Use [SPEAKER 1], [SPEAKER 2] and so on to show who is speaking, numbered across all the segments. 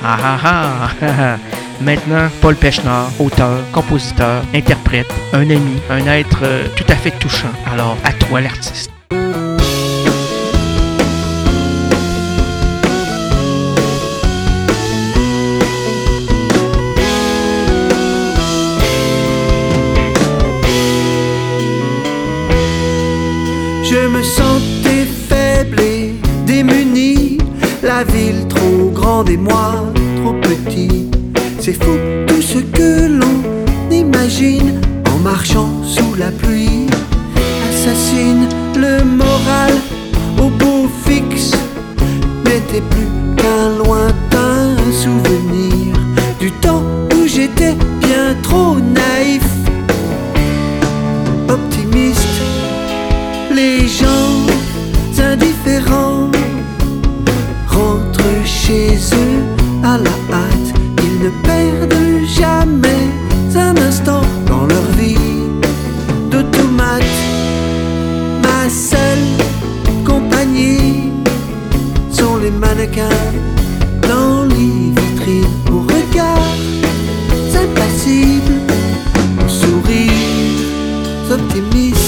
[SPEAKER 1] Ah ah ah! Maintenant, Paul Pechnard, auteur, compositeur, interprète, un ami, un être tout à fait touchant. Alors, à toi l'artiste.
[SPEAKER 2] Je me sentais faible et démuni, la ville trop grande et moi trop petit. C'est fou tout ce que l'on imagine en marchant sous la pluie. Assassine le moral au beau fixe, n'était plus qu'un lointain souvenir du temps où j'étais bien trop naïf. Optimiste, les gens indifférents rentrent chez eux à la hâte. Ils ne perdent jamais un instant dans leur vie d'automate. Ma seule compagnie sont les mannequins dans les vitrines, aux regards impassibles, aux sourires optimistes.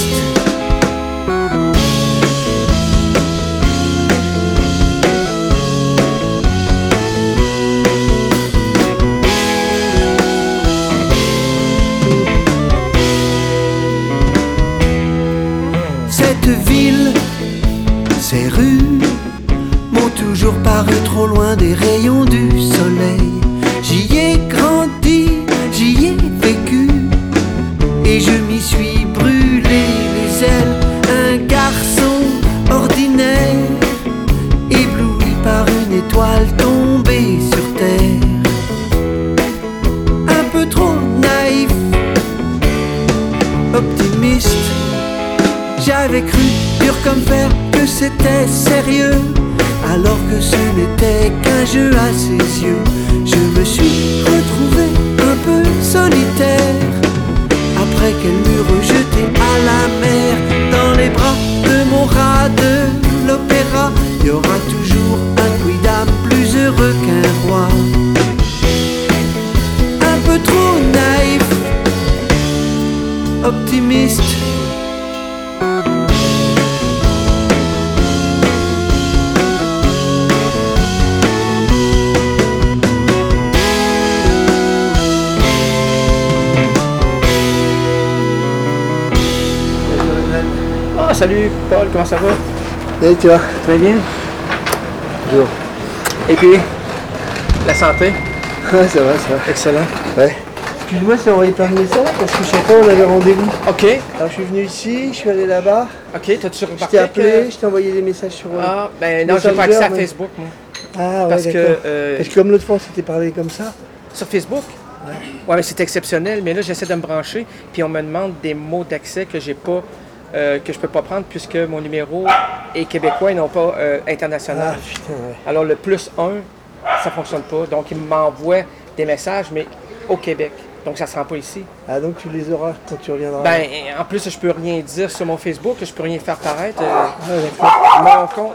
[SPEAKER 2] Ville, ces rues m'ont toujours paru trop loin des rayons du soleil. J'y ai grandi, j'y ai vécu, et je m'y suis brûlé les ailes. Un garçon ordinaire, ébloui par une étoile tombée sur terre. Un peu trop naïf, optimiste. J'avais cru, dur comme fer, que c'était sérieux, alors que ce n'était qu'un jeu à ses yeux. Je me suis retrouvé un peu solitaire, après qu'elle m'eut rejeté à la mer. Dans les bras de mon rat de l'opéra, il y aura toujours un quidam plus heureux qu'un roi. Un peu trop naïf, optimiste.
[SPEAKER 1] Salut Paul, comment ça va?
[SPEAKER 3] Salut, tu vas?
[SPEAKER 1] Très bien.
[SPEAKER 3] Bonjour.
[SPEAKER 1] Et puis, la santé?
[SPEAKER 3] Ouais, ça va, ça va.
[SPEAKER 1] Excellent.
[SPEAKER 3] Ouais. Excuse-moi, c'est envoyé par message parce que je sais pas, on avait rendez-vous.
[SPEAKER 1] Ok.
[SPEAKER 3] Alors je suis venu ici, je suis allé là-bas.
[SPEAKER 1] Ok, t'as-tu
[SPEAKER 3] Je
[SPEAKER 1] remarqué
[SPEAKER 3] t'ai appelé, je t'ai envoyé des messages sur.
[SPEAKER 1] Ah, ben non, j'ai pas accès à Facebook, moi.
[SPEAKER 3] Ah, ouais,
[SPEAKER 1] Parce
[SPEAKER 3] d'accord.
[SPEAKER 1] que,
[SPEAKER 3] Parce que comme l'autre fois, on s'était parlé comme ça.
[SPEAKER 1] Sur Facebook? Ouais, mais c'est exceptionnel, mais là, j'essaie de me brancher, puis on me demande des mots d'accès que j'ai pas. Que je peux pas prendre puisque mon numéro est québécois et non pas international.
[SPEAKER 3] Ah, putain, ouais.
[SPEAKER 1] Alors le +1, ça fonctionne pas. Donc il m'envoie des messages, mais au Québec. Donc ça se rend pas ici.
[SPEAKER 3] Ah, donc tu les auras quand tu reviendras.
[SPEAKER 1] Ben, en plus, je peux rien dire sur mon Facebook, je peux rien faire paraître.
[SPEAKER 3] Ah, d'accord.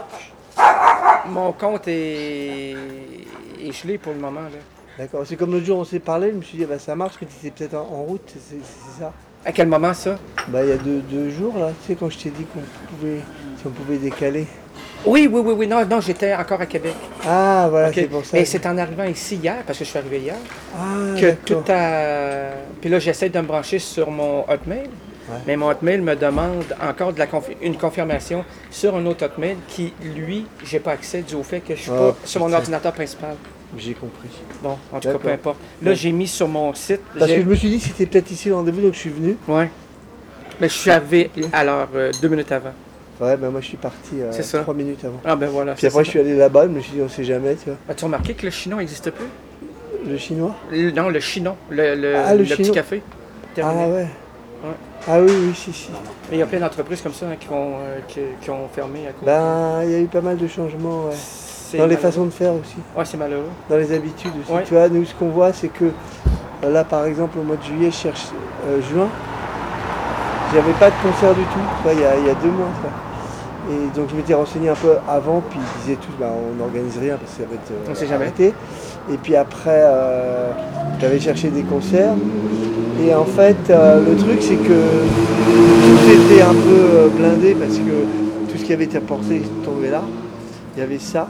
[SPEAKER 1] Mon compte est gelé pour le moment. Là.
[SPEAKER 3] D'accord. C'est comme l'autre jour, on s'est parlé, je me suis dit, bah, ça marche, que tu étais peut-être en route, c'est ça.
[SPEAKER 1] À quel moment ça?
[SPEAKER 3] Bah, il y a deux jours, là, tu sais, quand je t'ai dit si on pouvait décaler.
[SPEAKER 1] Oui, non, j'étais encore à Québec.
[SPEAKER 3] Ah, voilà,
[SPEAKER 1] Okay.
[SPEAKER 3] c'est pour ça.
[SPEAKER 1] Et c'est en arrivant ici hier, parce que je suis arrivé hier,
[SPEAKER 3] Ah,
[SPEAKER 1] que
[SPEAKER 3] d'accord.
[SPEAKER 1] tout a... Puis là, j'essaie de me brancher sur mon Hotmail,
[SPEAKER 3] Ouais.
[SPEAKER 1] mais mon Hotmail me demande encore une confirmation sur un autre Hotmail qui, lui, j'ai pas accès dû au fait que je suis pas sur mon
[SPEAKER 3] putain.
[SPEAKER 1] ordinateur principal.
[SPEAKER 3] J'ai compris.
[SPEAKER 1] Bon, en tout cas, peu
[SPEAKER 3] D'accord.
[SPEAKER 1] importe. Là, j'ai mis sur mon site...
[SPEAKER 3] Parce que je me suis dit que c'était peut-être ici le rendez-vous, donc je suis venu.
[SPEAKER 1] Ouais. Mais je suis arrivé à l'heure 2 minutes avant.
[SPEAKER 3] Ouais, ben moi je suis parti
[SPEAKER 1] C'est ça.
[SPEAKER 3] 3 minutes avant.
[SPEAKER 1] Ah ben voilà.
[SPEAKER 3] Puis après je suis allé là-bas, je me suis dit on sait jamais, tu vois.
[SPEAKER 1] As-tu remarqué que le chinon n'existe plus?
[SPEAKER 3] Le chinois?
[SPEAKER 1] Non, le chinon,
[SPEAKER 3] le
[SPEAKER 1] le petit
[SPEAKER 3] chinon.
[SPEAKER 1] café. Terminé.
[SPEAKER 3] Ah ouais.
[SPEAKER 1] Ouais.
[SPEAKER 3] Ah oui, si.
[SPEAKER 1] Mais il y a plein d'entreprises comme ça hein, qui ont fermé à cause.
[SPEAKER 3] Ben, il y a eu pas mal de changements, ouais.
[SPEAKER 1] C'est
[SPEAKER 3] Dans les
[SPEAKER 1] malheureux.
[SPEAKER 3] façons de faire aussi.
[SPEAKER 1] Ouais, c'est malheureux.
[SPEAKER 3] Dans les habitudes aussi.
[SPEAKER 1] Ouais.
[SPEAKER 3] Tu vois, nous ce qu'on voit c'est que là par exemple au mois de juillet, je cherche juin. J'avais pas de concert du tout, tu vois, il y a 2 mois. Tu vois. Et donc je m'étais renseigné un peu avant, puis ils disaient tous, bah, on n'organise rien parce que ça va être
[SPEAKER 1] On sait jamais.
[SPEAKER 3] arrêté. Et puis après, j'avais cherché des concerts. Et en fait, le truc, c'est que tout était un peu blindé parce que tout ce qui avait été apporté tombait là. Il y avait ça.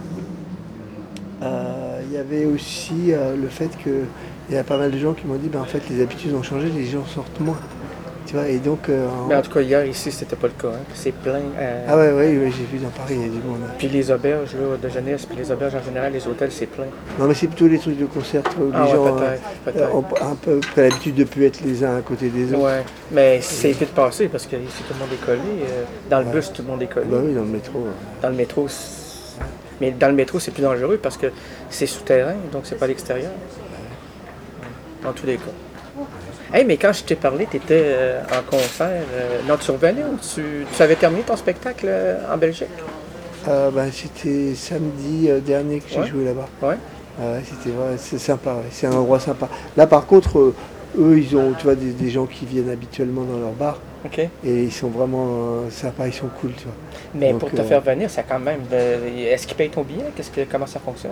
[SPEAKER 3] Il y avait aussi le fait qu'il y a pas mal de gens qui m'ont dit, en fait, les habitudes ont changé, les gens sortent moins. Tu vois, et donc...
[SPEAKER 1] Mais en tout cas, hier, ici, c'était pas le cas. Hein. C'est plein.
[SPEAKER 3] Ah ouais, j'ai vu dans Paris, il y a du monde.
[SPEAKER 1] Puis les auberges là, de jeunesse, puis les auberges en général, les hôtels, c'est plein.
[SPEAKER 3] Non, mais c'est plutôt les trucs de concert, tu vois, où les gens ont un peu l'habitude de plus être les uns à côté des autres.
[SPEAKER 1] Ouais, mais c'est vite passé parce que ici, tout le monde est collé. Dans le bus, tout le monde est collé.
[SPEAKER 3] Bah oui, dans le métro.
[SPEAKER 1] Dans le métro, mais dans le métro, c'est plus dangereux parce que c'est souterrain, donc c'est pas à l'extérieur. Dans tous les cas. Hey, mais quand je t'ai parlé, tu étais en concert. Non, tu revenais ou tu avais terminé ton spectacle en Belgique?
[SPEAKER 3] C'était samedi dernier que j'ai joué là-bas.
[SPEAKER 1] Ouais.
[SPEAKER 3] C'est sympa, ouais. C'est un endroit sympa. Là, par contre, eux, ils ont, tu vois, des gens qui viennent habituellement dans leur bar.
[SPEAKER 1] OK.
[SPEAKER 3] Et ils sont vraiment sympas, ils sont cool, tu vois.
[SPEAKER 1] Mais
[SPEAKER 3] donc,
[SPEAKER 1] pour te faire venir, ça quand même. Est-ce qu'ils payent ton billet? Comment ça fonctionne?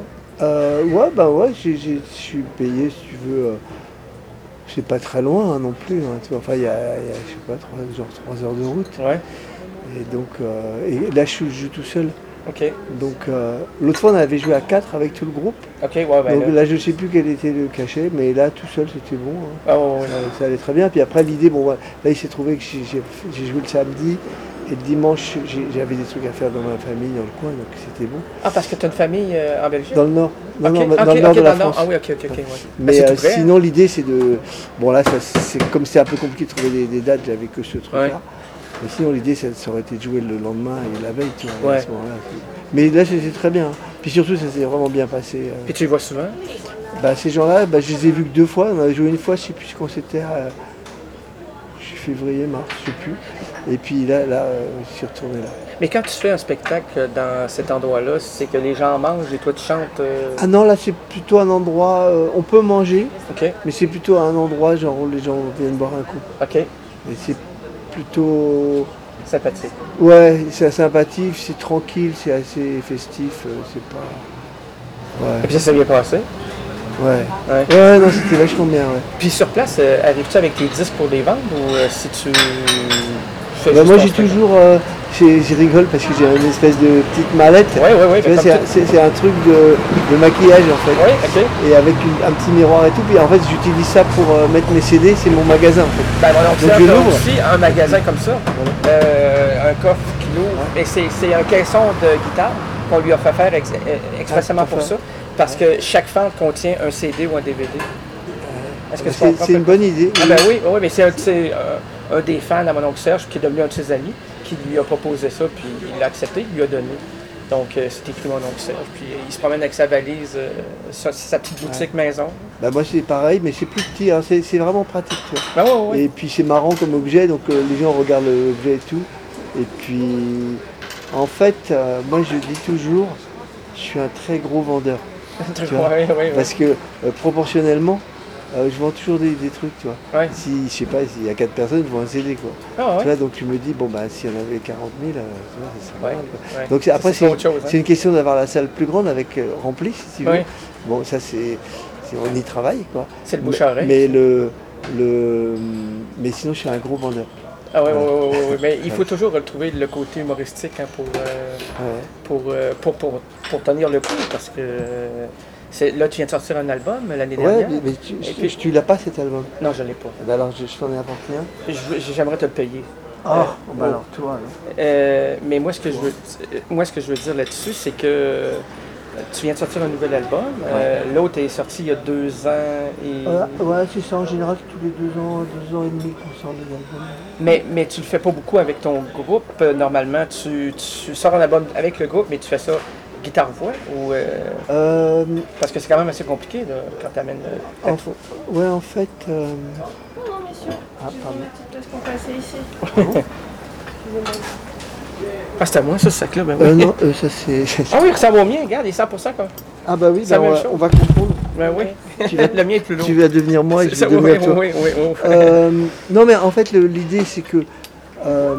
[SPEAKER 3] Je suis payé, si tu veux. C'est pas très loin non plus. Hein, tu vois. Enfin, il y a, je sais pas, 3 heures de route.
[SPEAKER 1] Ouais.
[SPEAKER 3] Et donc, et là, je joue tout seul.
[SPEAKER 1] OK.
[SPEAKER 3] Donc, l'autre fois, on avait joué à 4 avec tout le groupe.
[SPEAKER 1] OK, ouais, ben
[SPEAKER 3] Donc là, je sais plus quel était le cachet, mais là, tout seul, c'était bon. Hein.
[SPEAKER 1] Ah, ouais.
[SPEAKER 3] Ça allait très bien. Puis après, l'idée, là, il s'est trouvé que j'ai joué le samedi. Et le dimanche, j'avais des trucs à faire dans ma famille, dans le coin, donc c'était bon.
[SPEAKER 1] Ah, parce que tu as une famille en Belgique?
[SPEAKER 3] Dans le nord.
[SPEAKER 1] Dans
[SPEAKER 3] le nord de la France.
[SPEAKER 1] Ah oui, OK. Ouais.
[SPEAKER 3] Mais
[SPEAKER 1] tout près,
[SPEAKER 3] sinon, l'idée, c'est de... Bon, là, comme c'est un peu compliqué de trouver des dates, j'avais que ce truc-là.
[SPEAKER 1] Ouais.
[SPEAKER 3] Mais sinon, l'idée, ça aurait été de jouer le lendemain et la veille, tu vois,
[SPEAKER 1] Ouais.
[SPEAKER 3] à ce moment-là. Mais là, c'était très bien. Puis surtout, ça s'est vraiment bien passé.
[SPEAKER 1] Puis tu les vois souvent?
[SPEAKER 3] Ces gens-là, je les ai vus que 2 fois. On avait joué une fois, je ne sais plus quand c'était, février, mars, je ne sais plus. Et puis là, je suis retourné là.
[SPEAKER 1] Mais quand tu fais un spectacle dans cet endroit-là, c'est que les gens mangent et toi tu chantes.
[SPEAKER 3] Ah non, là c'est plutôt un endroit, on peut manger,
[SPEAKER 1] OK.
[SPEAKER 3] mais c'est plutôt un endroit genre où les gens viennent boire un coup.
[SPEAKER 1] OK.
[SPEAKER 3] Et c'est plutôt...
[SPEAKER 1] Sympathique.
[SPEAKER 3] Ouais, c'est sympathique, c'est tranquille, c'est assez festif, c'est pas...
[SPEAKER 1] Et puis ça s'est bien passé.
[SPEAKER 3] Ouais, non, c'était vachement bien, ouais.
[SPEAKER 1] Puis sur place, arrives-tu avec tes disques pour les vendre ou si tu fais
[SPEAKER 3] Moi
[SPEAKER 1] juste
[SPEAKER 3] j'ai
[SPEAKER 1] ton spectacle?
[SPEAKER 3] toujours, je rigole parce que j'ai une espèce de petite mallette.
[SPEAKER 1] Ouais.
[SPEAKER 3] Tu vois, c'est un truc de maquillage en fait.
[SPEAKER 1] Oui, OK.
[SPEAKER 3] Et avec un petit miroir et tout. Puis en fait j'utilise ça pour mettre mes CD, c'est mon magasin en fait.
[SPEAKER 1] Ben voilà,
[SPEAKER 3] Donc, je l'ouvre.
[SPEAKER 1] aussi un magasin comme ça, un coffre qui l'ouvre. Et c'est un caisson de guitare qu'on lui a fait faire expressément pour ça. Parce que chaque fente contient un CD ou un DVD. Est-ce que tu comprends?
[SPEAKER 3] C'est une bonne idée.
[SPEAKER 1] Ah ben oui, mais c'est un des fans à mon oncle Serge qui est devenu un de ses amis, qui lui a proposé ça, puis il l'a accepté, il lui a donné. Donc c'est écrit mon oncle Serge, puis il se promène avec sa valise, sa petite boutique maison.
[SPEAKER 3] Moi c'est pareil, mais c'est plus petit, hein. C'est vraiment pratique. Tu vois.
[SPEAKER 1] Ouais.
[SPEAKER 3] Et puis c'est marrant comme objet, donc les gens regardent l'objet et tout. Et puis en fait, moi je dis toujours, je suis un très gros vendeur. Tu vois.
[SPEAKER 1] Ouais.
[SPEAKER 3] Parce que proportionnellement, je vends toujours des trucs, tu vois.
[SPEAKER 1] Ouais.
[SPEAKER 3] Si, je sais pas, s'il y a 4 personnes, je vends un CD, quoi.
[SPEAKER 1] Ah ouais.
[SPEAKER 3] Tu vois, donc tu me dis, s'il y en avait 40 000, tu vois, ça serait mal, quoi.
[SPEAKER 1] Ouais.
[SPEAKER 3] Donc après,
[SPEAKER 1] c'est autre chose, hein.
[SPEAKER 3] c'est une question d'avoir la salle plus grande, avec remplie, si tu veux.
[SPEAKER 1] Ouais.
[SPEAKER 3] Bon, ça, on y travaille, quoi.
[SPEAKER 1] C'est le bouche à oreille.
[SPEAKER 3] Mais sinon, je suis un gros vendeur.
[SPEAKER 1] Ah ouais. Mais il faut toujours retrouver le côté humoristique hein, pour tenir le coup, parce que là, tu viens de sortir un album l'année dernière.
[SPEAKER 3] Ouais, mais tu l'as pas cet album?
[SPEAKER 1] Non, je ne l'ai pas.
[SPEAKER 3] Alors, je t'en ai apporté un.
[SPEAKER 1] J'aimerais te le payer.
[SPEAKER 3] Alors, toi, alors.
[SPEAKER 1] Mais moi, ce que je veux dire là-dessus, c'est que tu viens de sortir un nouvel album. L'autre est sorti il y a 2 ans.
[SPEAKER 3] Ouais, c'est ça. En général, c'est tous les 2 ans et demi qu'on sort des albums.
[SPEAKER 1] Mais tu le fais pas beaucoup avec ton groupe. Normalement, tu sors un album avec le groupe, mais tu fais ça guitare-voix ou parce que c'est quand même assez compliqué là, quand tu amènes
[SPEAKER 3] en fait.
[SPEAKER 4] Bonjour messieurs.
[SPEAKER 3] Pardon.
[SPEAKER 4] Est-ce qu'on peut passer ici?
[SPEAKER 1] Ah, c'est à moi ça, ce sac-là, ben oui.
[SPEAKER 3] Non, ça c'est.
[SPEAKER 1] Ah oui, il ressemble au mien, regarde, il est 100% quoi.
[SPEAKER 3] Ah bah oui,
[SPEAKER 1] C'est la même chose.
[SPEAKER 3] on va confondre.
[SPEAKER 1] Ben oui.
[SPEAKER 3] Tu vas-
[SPEAKER 1] Le mien est plus long.
[SPEAKER 3] Tu vas devenir moi et je
[SPEAKER 1] Ça,
[SPEAKER 3] vais devenir toi.
[SPEAKER 1] oui.
[SPEAKER 3] Non mais en fait l'idée c'est que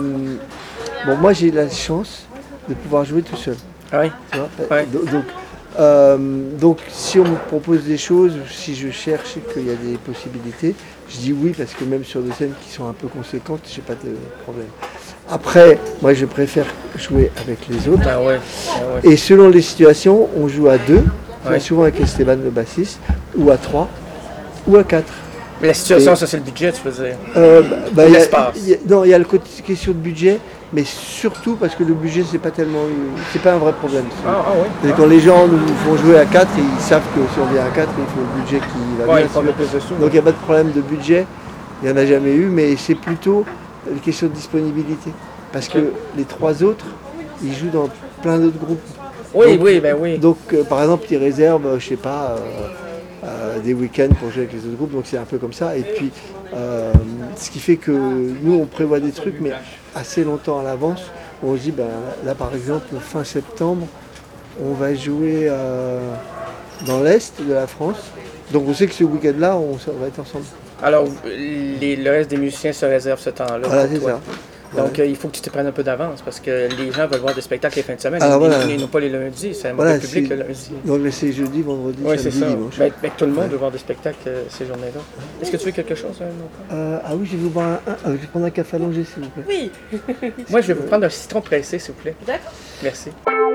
[SPEAKER 3] moi j'ai la chance de pouvoir jouer tout seul.
[SPEAKER 1] Ah oui.
[SPEAKER 3] Tu vois.
[SPEAKER 1] Ouais.
[SPEAKER 3] Donc Donc si on me propose des choses, si je cherche et qu'il y a des possibilités, je dis oui parce que même sur des scènes qui sont un peu conséquentes, j'ai pas de problème. Après, moi je préfère jouer avec les autres.
[SPEAKER 1] Ah ouais. Ah ouais.
[SPEAKER 3] Et selon les situations, on joue à 2,
[SPEAKER 1] Ouais.
[SPEAKER 3] souvent avec Esteban le bassiste, ou à 3, ou à 4.
[SPEAKER 1] Mais la situation, ça c'est le budget, tu veux dire.
[SPEAKER 3] Il
[SPEAKER 1] L'espace.
[SPEAKER 3] y a le côté question de budget, mais surtout parce que le budget c'est pas un vrai problème.
[SPEAKER 1] Oui.
[SPEAKER 3] C'est quand les gens nous font jouer à 4, ils savent que si on vient à 4, il faut le budget qui va
[SPEAKER 1] Ouais,
[SPEAKER 3] bien.
[SPEAKER 1] il faut mettre plus de sous.
[SPEAKER 3] Donc il n'y a pas de problème de budget, il n'y en a jamais eu, mais c'est plutôt une question de disponibilité. Parce que les 3 autres, ils jouent dans plein d'autres groupes.
[SPEAKER 1] Oui,
[SPEAKER 3] Donc,
[SPEAKER 1] oui.
[SPEAKER 3] Donc par exemple, ils réservent, je sais pas, des week-ends pour jouer avec les autres groupes, donc c'est un peu comme ça. Et puis, ce qui fait que nous, on prévoit des trucs, mais assez longtemps à l'avance. On se dit, là par exemple, fin septembre, on va jouer dans l'Est de la France. Donc on sait que ce week-end-là, on va être ensemble.
[SPEAKER 1] Alors, le reste des musiciens se réservent ce temps-là.
[SPEAKER 3] Voilà,
[SPEAKER 1] pour
[SPEAKER 3] c'est
[SPEAKER 1] toi.
[SPEAKER 3] ça.
[SPEAKER 1] Donc, il faut que tu te prennes un peu d'avance parce que les gens veulent voir des spectacles les fins de semaine.
[SPEAKER 3] Alors, voilà.
[SPEAKER 1] Ils n'ont pas les lundis, c'est un
[SPEAKER 3] Voilà,
[SPEAKER 1] mauvais public
[SPEAKER 3] c'est-
[SPEAKER 1] le lundi.
[SPEAKER 3] Donc là, c'est jeudi, vendredi,
[SPEAKER 1] Oui, c'est
[SPEAKER 3] samedi,
[SPEAKER 1] ça.
[SPEAKER 3] dimanche.
[SPEAKER 1] Mais tout le monde veut voir des spectacles ces journées-là. Est-ce que tu veux quelque chose, non?
[SPEAKER 3] Ah oui, je vais vous boire je vais prendre un café allongé, s'il vous plaît.
[SPEAKER 4] Oui.
[SPEAKER 1] Moi, je vais vous prendre un citron pressé, s'il vous plaît.
[SPEAKER 4] D'accord.
[SPEAKER 1] Merci.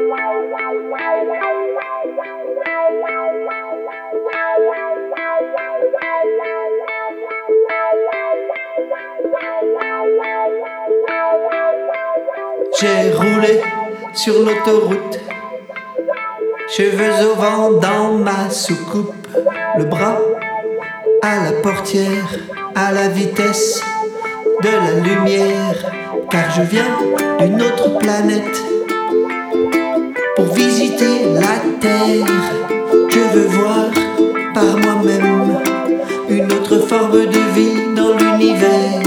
[SPEAKER 2] J'ai roulé sur l'autoroute, cheveux au vent dans ma soucoupe, le bras à la portière, à la vitesse de la lumière, car je viens d'une autre planète pour visiter la Terre. Je veux voir par moi-même une autre forme de vie dans l'univers.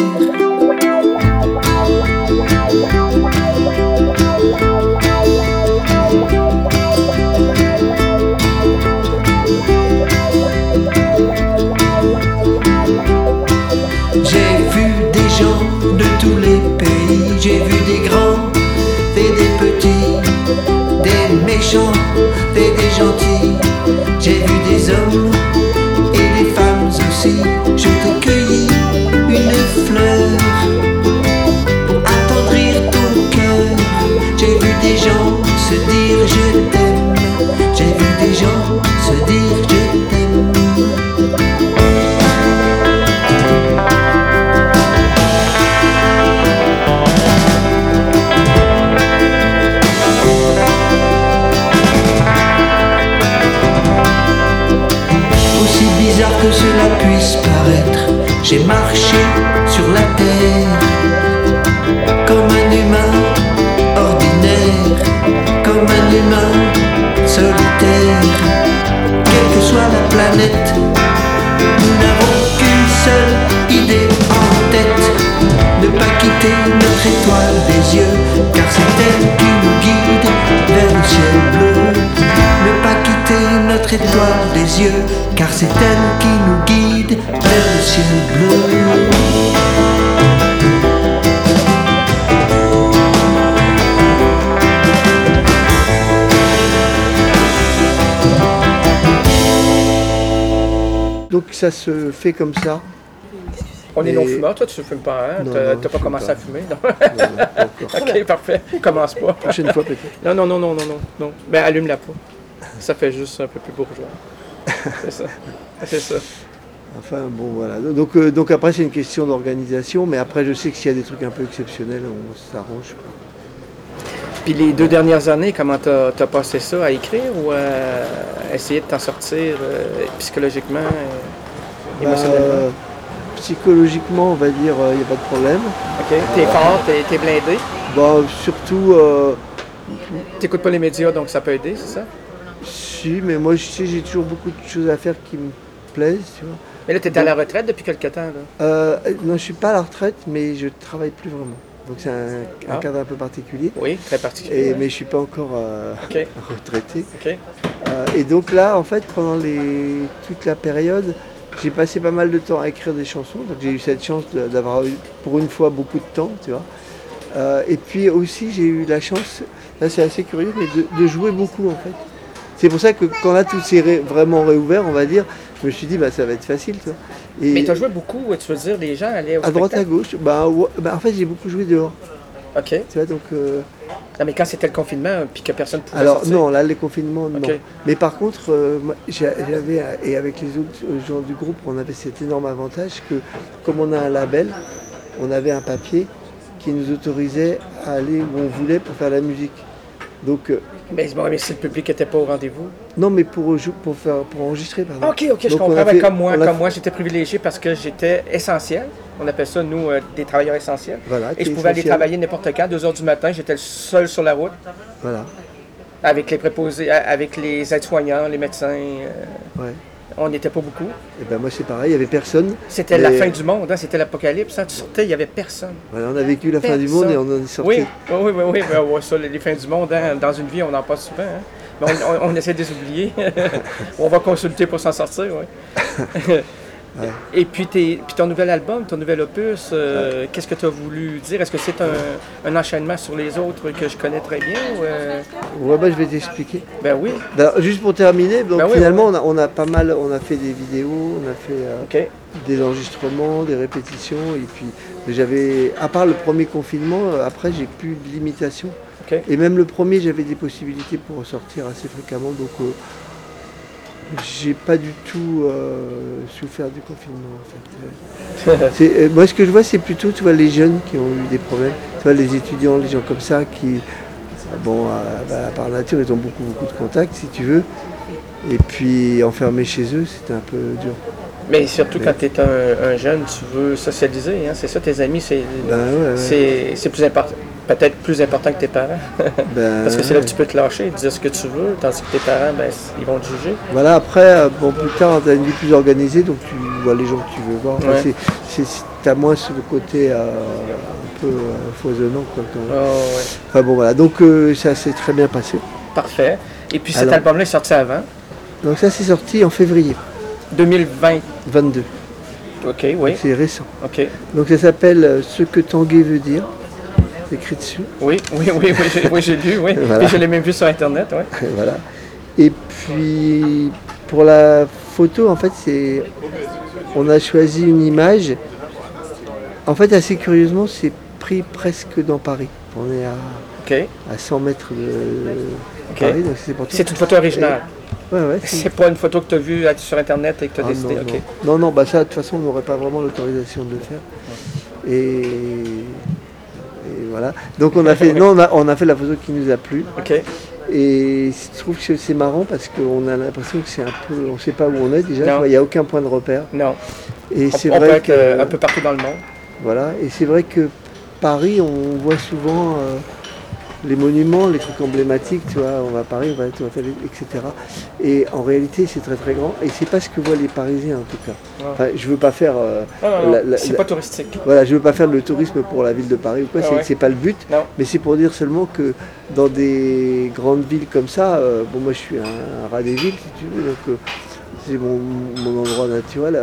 [SPEAKER 2] J'ai vu des gens de tous les pays, j'ai vu des grands et des petits, des méchants et des gentils, j'ai vu des hommes et des femmes aussi. Je t'ai cueilli une fleur pour attendrir ton cœur. J'ai vu des gens se dire je t'aime, j'ai vu des gens se dire je t'aime. Aussi bizarre que cela puisse paraître, j'ai marché sur la terre comme un humain ordinaire, comme un humain solitaire. Quelle que soit la planète, nous n'avons qu'une seule idée en tête: ne pas quitter notre étoile des yeux, car c'est elle qui nous guide vers le ciel bleu. Ne pas quitter notre étoile des yeux, car c'est elle qui nous guide vers le ciel bleu.
[SPEAKER 3] Donc ça se fait comme ça.
[SPEAKER 1] On est
[SPEAKER 3] Et-
[SPEAKER 1] non-fumeur, toi tu ne fumes pas, hein?
[SPEAKER 3] Non,
[SPEAKER 1] T'as
[SPEAKER 3] non,
[SPEAKER 1] pas
[SPEAKER 3] je fume
[SPEAKER 1] commencé
[SPEAKER 3] pas.
[SPEAKER 1] à fumer, non?
[SPEAKER 3] Non, pas encore.
[SPEAKER 1] Ok, parfait. Commence pas.
[SPEAKER 3] Prochaine fois peut-être.
[SPEAKER 1] Non. Ben, allume-la pas. Ça fait juste un peu plus bourgeois. C'est ça. C'est ça.
[SPEAKER 3] Enfin bon voilà. Donc après c'est une question d'organisation, mais après je sais que s'il y a des trucs un peu exceptionnels, on s'arrange.
[SPEAKER 1] Puis les 2 dernières années, comment t'as passé ça à écrire ou à essayer de t'en sortir psychologiquement, émotionnellement?
[SPEAKER 3] Psychologiquement, on va dire, il n'y a pas de problème.
[SPEAKER 1] Ok, t'es fort, t'es blindé.
[SPEAKER 3] Surtout,
[SPEAKER 1] T'écoutes pas les médias, donc ça peut aider, c'est ça?
[SPEAKER 3] si, mais moi je sais, j'ai toujours beaucoup de choses à faire qui me plaisent, tu vois.
[SPEAKER 1] Mais là, t'es à la retraite depuis quelque temps, là.
[SPEAKER 3] Non, je suis pas à la retraite, mais je travaille plus vraiment. Donc c'est un
[SPEAKER 1] Ah.
[SPEAKER 3] cadre un peu particulier.
[SPEAKER 1] Oui, très particulier.
[SPEAKER 3] Mais je suis pas encore
[SPEAKER 1] Ok,
[SPEAKER 3] retraité.
[SPEAKER 1] ok.
[SPEAKER 3] Et donc là, en fait, pendant toute la période, j'ai passé pas mal de temps à écrire des chansons. Donc j'ai eu cette chance d'avoir eu pour une fois beaucoup de temps, tu vois. Et puis aussi, j'ai eu la chance, là c'est assez curieux, mais de jouer beaucoup en fait. C'est pour ça que quand là tout s'est vraiment réouvert, on va dire, je me suis dit, bah, ça va être facile. Tu vois. Et
[SPEAKER 1] Mais tu as joué beaucoup, tu veux dire, les gens allaient au
[SPEAKER 3] à droite, à
[SPEAKER 1] spectacle?
[SPEAKER 3] gauche, en fait, j'ai beaucoup joué dehors.
[SPEAKER 1] OK.
[SPEAKER 3] Tu vois, donc,
[SPEAKER 1] Non, mais quand c'était le confinement, puis que personne ne pouvait
[SPEAKER 3] alors,
[SPEAKER 1] sortir.
[SPEAKER 3] non, là, les confinements, non.
[SPEAKER 1] Ok.
[SPEAKER 3] Mais par contre, moi, j'avais, et avec les autres gens du groupe, on avait cet énorme avantage que, comme on a un label, on avait un papier qui nous autorisait à aller où on voulait pour faire la musique. Donc,
[SPEAKER 1] Mais bon, mais si le public n'était pas au rendez-vous.
[SPEAKER 3] non, mais pour enregistrer, pardon.
[SPEAKER 1] OK, je
[SPEAKER 3] Donc, on
[SPEAKER 1] comprends.
[SPEAKER 3] a
[SPEAKER 1] Ben,
[SPEAKER 3] fait-
[SPEAKER 1] comme moi,
[SPEAKER 3] on a-
[SPEAKER 1] j'étais privilégié parce que j'étais essentiel. On appelle ça, nous, des travailleurs essentiels.
[SPEAKER 3] Voilà,
[SPEAKER 1] Et je
[SPEAKER 3] t'es
[SPEAKER 1] pouvais aller
[SPEAKER 3] essentiel.
[SPEAKER 1] travailler n'importe quand, 2 heures du matin. J'étais le seul sur la route,
[SPEAKER 3] Voilà,
[SPEAKER 1] avec les préposés, avec les aides-soignants, les médecins.
[SPEAKER 3] ouais.
[SPEAKER 1] On n'était pas beaucoup.
[SPEAKER 3] Et ben moi, c'est pareil, il n'y avait personne.
[SPEAKER 1] C'était la
[SPEAKER 3] Mais-
[SPEAKER 1] fin du monde, hein, c'était l'apocalypse. Hein. Tu sortais, il n'y avait personne.
[SPEAKER 3] Voilà, on a vécu la fin du monde et on en est sorti.
[SPEAKER 1] Oui, oui, ben, ouais, ça, les fins du monde, hein, dans une vie, on en passe souvent. Hein. Mais on essaie de les oublier. On va consulter pour s'en sortir, oui.
[SPEAKER 3] Ouais.
[SPEAKER 1] Et puis, ton nouvel album, ton nouvel opus, qu'est-ce que tu as voulu dire? Est-ce que c'est un enchaînement sur les autres que je connais très bien? Ou,
[SPEAKER 3] Ouais, bah, je vais t'expliquer.
[SPEAKER 1] Ben oui.
[SPEAKER 3] Alors, juste pour terminer, donc
[SPEAKER 1] Ben oui,
[SPEAKER 3] finalement,
[SPEAKER 1] oui.
[SPEAKER 3] on a pas mal, on a fait des vidéos, on a fait
[SPEAKER 1] OK.
[SPEAKER 3] des enregistrements, des répétitions, et puis à part le premier confinement, après j'ai plus de limitations.
[SPEAKER 1] OK.
[SPEAKER 3] Et même le premier, j'avais des possibilités pour ressortir assez fréquemment, donc j'ai pas du tout souffert du confinement en fait. Moi, ce que je vois, c'est plutôt, tu vois, les jeunes qui ont eu des problèmes, tu vois, les étudiants, les gens comme ça, qui, bon, par nature, ils ont beaucoup de contacts, si tu veux, et puis enfermés chez eux, c'était un peu dur.
[SPEAKER 1] Mais surtout quand tu es un jeune, tu veux socialiser, hein? C'est ça, tes amis, c'est plus important. Peut-être plus important que tes parents. Parce que c'est là que tu peux te lâcher, dire ce que tu veux, tandis que tes parents, ben, ils vont te juger.
[SPEAKER 3] Voilà, après, bon, plus tard, tu as une vie plus organisée, donc tu vois les gens que tu veux voir. Enfin,
[SPEAKER 1] Ouais.
[SPEAKER 3] tu as moins ce côté un peu foisonnant. Quoi,
[SPEAKER 1] Oh, ouais.
[SPEAKER 3] Enfin bon, voilà, donc ça s'est très bien passé.
[SPEAKER 1] Parfait. Et puis cet
[SPEAKER 3] Alors-
[SPEAKER 1] album-là est sorti avant,
[SPEAKER 3] Donc ça, c'est sorti en février
[SPEAKER 1] 2020.
[SPEAKER 3] 22,
[SPEAKER 1] OK, oui.
[SPEAKER 3] c'est récent.
[SPEAKER 1] OK.
[SPEAKER 3] Donc ça s'appelle Ce que Tanguay veut dire, c'est écrit dessus.
[SPEAKER 1] Oui, j'ai lu, oui.
[SPEAKER 3] Voilà.
[SPEAKER 1] Et je l'ai même vu sur Internet, oui.
[SPEAKER 3] Voilà. Et puis pour la photo, en fait, on a choisi une image. En fait, assez curieusement, c'est pris presque dans Paris. On est
[SPEAKER 1] OK.
[SPEAKER 3] à 100 mètres de
[SPEAKER 1] OK.
[SPEAKER 3] Paris, donc c'est pour
[SPEAKER 1] C'est une photo originale.
[SPEAKER 3] Ouais,
[SPEAKER 1] C'est pas une photo que tu as vue sur Internet et que tu as
[SPEAKER 3] Ah,
[SPEAKER 1] décidé.
[SPEAKER 3] non,
[SPEAKER 1] OK.
[SPEAKER 3] non, non, bah ça, de toute façon, on n'aurait pas vraiment l'autorisation de le faire. Et voilà. Donc on a fait, non, on a fait la photo qui nous a plu.
[SPEAKER 1] OK.
[SPEAKER 3] Et je trouve que c'est marrant parce qu'on a l'impression que c'est un peu, on ne sait pas où on est déjà.
[SPEAKER 1] Non.
[SPEAKER 3] Il n'y a aucun point de repère.
[SPEAKER 1] Non.
[SPEAKER 3] Et c'est
[SPEAKER 1] On peut
[SPEAKER 3] vrai
[SPEAKER 1] être
[SPEAKER 3] que
[SPEAKER 1] un peu partout dans le monde.
[SPEAKER 3] voilà. Et c'est vrai que Paris, on voit souvent les monuments, les trucs emblématiques, tu vois, on va à Paris, on va à Tour Eiffel, etc. Et en réalité, c'est très très grand. Et c'est pas ce que voient les Parisiens en tout cas.
[SPEAKER 1] Ouais.
[SPEAKER 3] Enfin, je veux pas faire,
[SPEAKER 1] Non. C'est pas touristique.
[SPEAKER 3] voilà, je veux pas faire le tourisme pour la ville de Paris ou quoi.
[SPEAKER 1] Ah ouais.
[SPEAKER 3] C'est pas le but.
[SPEAKER 1] Non.
[SPEAKER 3] Mais c'est pour dire seulement que dans des grandes villes comme ça, bon, moi je suis un rat des villes, si tu veux, donc c'est mon endroit naturel.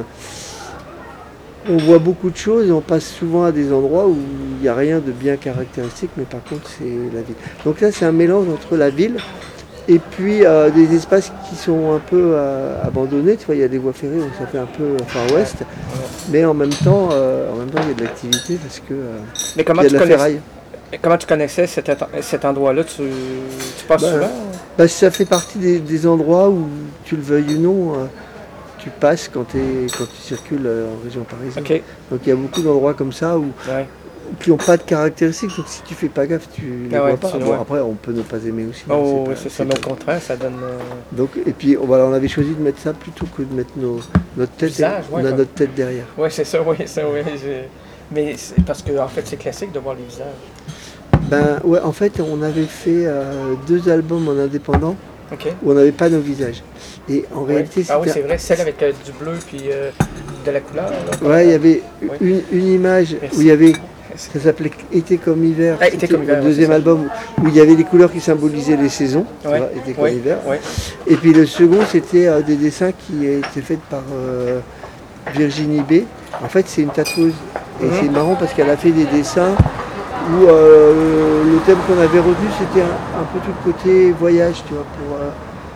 [SPEAKER 3] On voit beaucoup de choses et on passe souvent à des endroits où il n'y a rien de bien caractéristique, mais par contre c'est la ville. Donc là c'est un mélange entre la ville et puis des espaces qui sont un peu abandonnés. Tu vois, il y a des voies ferrées, donc ça fait un peu Far West, mais en même temps il y a de l'activité parce que
[SPEAKER 1] Mais comment
[SPEAKER 3] il y a de
[SPEAKER 1] tu
[SPEAKER 3] la
[SPEAKER 1] connais
[SPEAKER 3] ferraille.
[SPEAKER 1] Comment tu connaissais cet endroit-là? Tu passes
[SPEAKER 3] Ben,
[SPEAKER 1] souvent?
[SPEAKER 3] Bah, ça fait partie des endroits où, tu le veuilles ou non, tu passes quand tu circules en région parisienne.
[SPEAKER 1] OK.
[SPEAKER 3] Donc il y a beaucoup d'endroits comme ça
[SPEAKER 1] Ouais.
[SPEAKER 3] qui n'ont pas de caractéristiques, donc si tu fais pas gaffe, tu les
[SPEAKER 1] Ah ouais,
[SPEAKER 3] vois pas.
[SPEAKER 1] tu le
[SPEAKER 3] Bon,
[SPEAKER 1] vois.
[SPEAKER 3] après, on peut ne pas aimer aussi. hein,
[SPEAKER 1] Oh,
[SPEAKER 3] pas-
[SPEAKER 1] oui, c'est ça. Mais au contraire, ça donne.
[SPEAKER 3] Donc, et puis voilà, on avait choisi de mettre ça plutôt que de mettre notre tête,
[SPEAKER 1] Visage, ouais,
[SPEAKER 3] on a
[SPEAKER 1] comme-
[SPEAKER 3] notre tête derrière.
[SPEAKER 1] Oui, c'est ça, oui. Mais c'est parce que en fait, c'est classique de voir les visages.
[SPEAKER 3] Ben ouais, en fait, on avait fait 2 albums en indépendant
[SPEAKER 1] OK.
[SPEAKER 3] où on n'avait pas nos visages. Et en
[SPEAKER 1] Ouais.
[SPEAKER 3] réalité,
[SPEAKER 1] Ah oui,
[SPEAKER 3] c'était
[SPEAKER 1] c'est vrai, celle avec du bleu puis de la couleur. Là.
[SPEAKER 3] ouais, il y avait
[SPEAKER 1] Oui.
[SPEAKER 3] une image
[SPEAKER 1] Merci.
[SPEAKER 3] où il y avait, ça s'appelait Été comme hiver,
[SPEAKER 1] Ah, Été
[SPEAKER 3] c'était
[SPEAKER 1] comme hiver,
[SPEAKER 3] le
[SPEAKER 1] ouais,
[SPEAKER 3] deuxième
[SPEAKER 1] c'est ça.
[SPEAKER 3] album où il y avait les couleurs qui symbolisaient les saisons, tu
[SPEAKER 1] Ouais.
[SPEAKER 3] vois, Été comme
[SPEAKER 1] Ouais.
[SPEAKER 3] hiver.
[SPEAKER 1] Ouais.
[SPEAKER 3] Et puis le second, c'était des dessins qui étaient faits par Virginie B. En fait, c'est une tatoueuse. Et
[SPEAKER 1] Mhm.
[SPEAKER 3] c'est marrant parce qu'elle a fait des dessins où le thème qu'on avait retenu, c'était un peu tout le côté voyage, tu vois,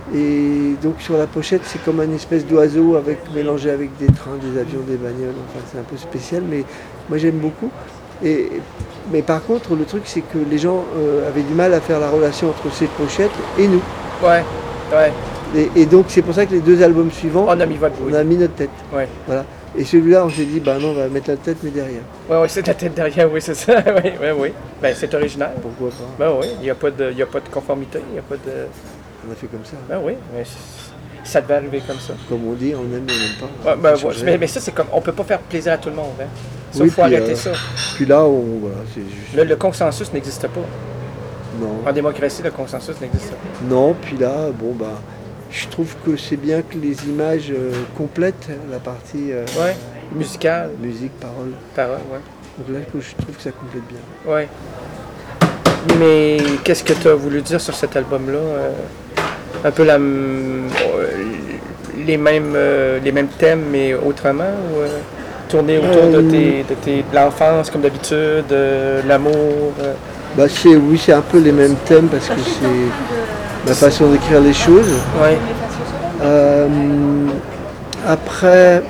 [SPEAKER 3] Et donc sur la pochette, c'est comme une espèce d'oiseau mélangé avec des trains, des avions, des bagnoles. Enfin, c'est un peu spécial, mais moi j'aime beaucoup. Mais par contre, le truc, c'est que les gens avaient du mal à faire la relation entre ces pochettes et nous.
[SPEAKER 1] Ouais, ouais.
[SPEAKER 3] Et donc c'est pour ça que les 2 albums suivants,
[SPEAKER 1] On a mis votre bruit.
[SPEAKER 3] on a mis notre tête.
[SPEAKER 1] Ouais.
[SPEAKER 3] Voilà. Et celui-là, on s'est dit, bah non, on va mettre la tête, mais derrière.
[SPEAKER 1] Ouais, c'est ta tête derrière, oui, c'est ça. Oui, oui, oui. Ben, c'est original.
[SPEAKER 3] Pourquoi pas?
[SPEAKER 1] Ben oui, il n'y a pas de conformité, il n'y a pas de...
[SPEAKER 3] On a fait comme ça.
[SPEAKER 1] Ben oui, mais ça devait arriver comme ça.
[SPEAKER 3] Comme on dit, on aime ou on n'aime pas.
[SPEAKER 1] Ouais, ben,
[SPEAKER 3] Ça change
[SPEAKER 1] mais,
[SPEAKER 3] rien.
[SPEAKER 1] mais ça, c'est comme... On peut pas faire plaisir à tout le monde, hein. Ça,
[SPEAKER 3] Oui,
[SPEAKER 1] faut
[SPEAKER 3] puis,
[SPEAKER 1] arrêter ça.
[SPEAKER 3] Puis là, voilà, c'est juste.
[SPEAKER 1] Le consensus n'existe pas.
[SPEAKER 3] Non.
[SPEAKER 1] En démocratie, le consensus n'existe pas.
[SPEAKER 3] Non, puis là, bon, bah, je trouve que c'est bien que les images complètent la partie
[SPEAKER 1] Ouais, musical,
[SPEAKER 3] musique, parole.
[SPEAKER 1] parole, ouais.
[SPEAKER 3] Donc là, je trouve que ça complète bien.
[SPEAKER 1] Ouais. Mais qu'est-ce que tu as voulu dire sur cet album-là? Un peu les mêmes thèmes, mais autrement? Ou tourner autour de l'enfance, comme d'habitude, l'amour?
[SPEAKER 3] Bah, oui, c'est un peu les mêmes thèmes parce que c'est ma façon d'écrire les choses.
[SPEAKER 1] Ouais.
[SPEAKER 3] Après,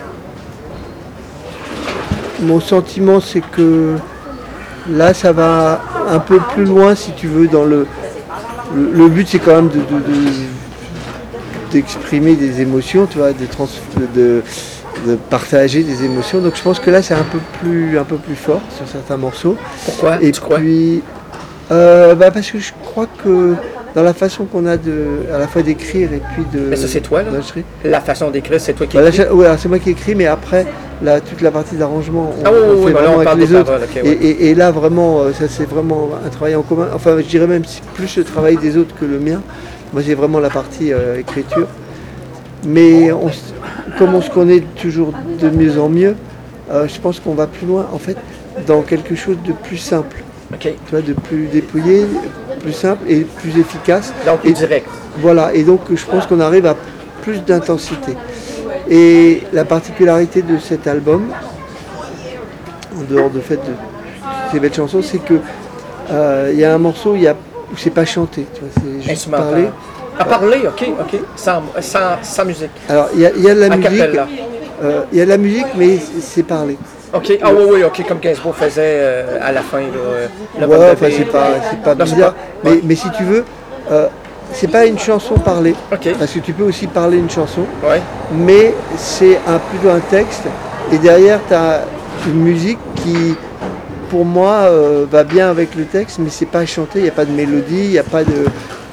[SPEAKER 3] mon sentiment, c'est que là, ça va un peu plus loin, si tu veux, dans le but, c'est quand même d'exprimer des émotions, tu vois, de partager des émotions. Donc je pense que là, c'est un peu plus fort sur certains morceaux.
[SPEAKER 1] Pourquoi,
[SPEAKER 3] Et
[SPEAKER 1] tu crois?
[SPEAKER 3] puis, parce que je crois que dans la façon qu'on a à la fois d'écrire et puis de...
[SPEAKER 1] Mais ça, c'est toi, là?
[SPEAKER 3] d'enregistrer.
[SPEAKER 1] La façon d'écrire, c'est toi qui
[SPEAKER 3] Bah,
[SPEAKER 1] écris?
[SPEAKER 3] ouais, alors c'est moi qui écris, mais après, toute la partie d'arrangement, on,
[SPEAKER 1] Ah oui,
[SPEAKER 3] on fait
[SPEAKER 1] bah là,
[SPEAKER 3] vraiment
[SPEAKER 1] on
[SPEAKER 3] avec
[SPEAKER 1] parle
[SPEAKER 3] les
[SPEAKER 1] des
[SPEAKER 3] autres.
[SPEAKER 1] paroles, ok, ouais.
[SPEAKER 3] Et là, vraiment, ça c'est vraiment un travail en commun. Enfin, je dirais même plus le travail des autres que le mien. Moi, j'ai vraiment la partie écriture. Mais comme on se connaît toujours de mieux en mieux, je pense qu'on va plus loin, en fait, dans quelque chose de plus simple.
[SPEAKER 1] OK.
[SPEAKER 3] Tu vois, de plus dépouillé, plus simple et plus efficace.
[SPEAKER 1] Donc,
[SPEAKER 3] Et
[SPEAKER 1] direct.
[SPEAKER 3] voilà, et donc je pense qu'on arrive à plus d'intensité. Et la particularité de cet album, en dehors de fait de ces belles chansons, c'est que il y a un morceau où c'est pas chanté, tu vois, c'est juste
[SPEAKER 1] Instrumental.
[SPEAKER 3] parlé.
[SPEAKER 1] À parler, OK. Sans musique.
[SPEAKER 3] Alors il y a de la
[SPEAKER 1] A
[SPEAKER 3] musique,
[SPEAKER 1] cappella.
[SPEAKER 3] il y a de la musique, mais c'est parlé.
[SPEAKER 1] OK. Ah oui, OK, comme Gainsbourg faisait à la fin. Là,
[SPEAKER 3] Ouais, enfin c'est pas
[SPEAKER 1] Non, c'est
[SPEAKER 3] bizarre,
[SPEAKER 1] pas-
[SPEAKER 3] mais si tu veux, c'est pas une chanson parlée,
[SPEAKER 1] OK.
[SPEAKER 3] parce que tu peux aussi parler une chanson.
[SPEAKER 1] Ouais.
[SPEAKER 3] Mais c'est plutôt un texte, et derrière tu as une musique qui, pour moi, va bien avec le texte, mais c'est pas chanté, il n'y a pas de mélodie, il n'y a pas de...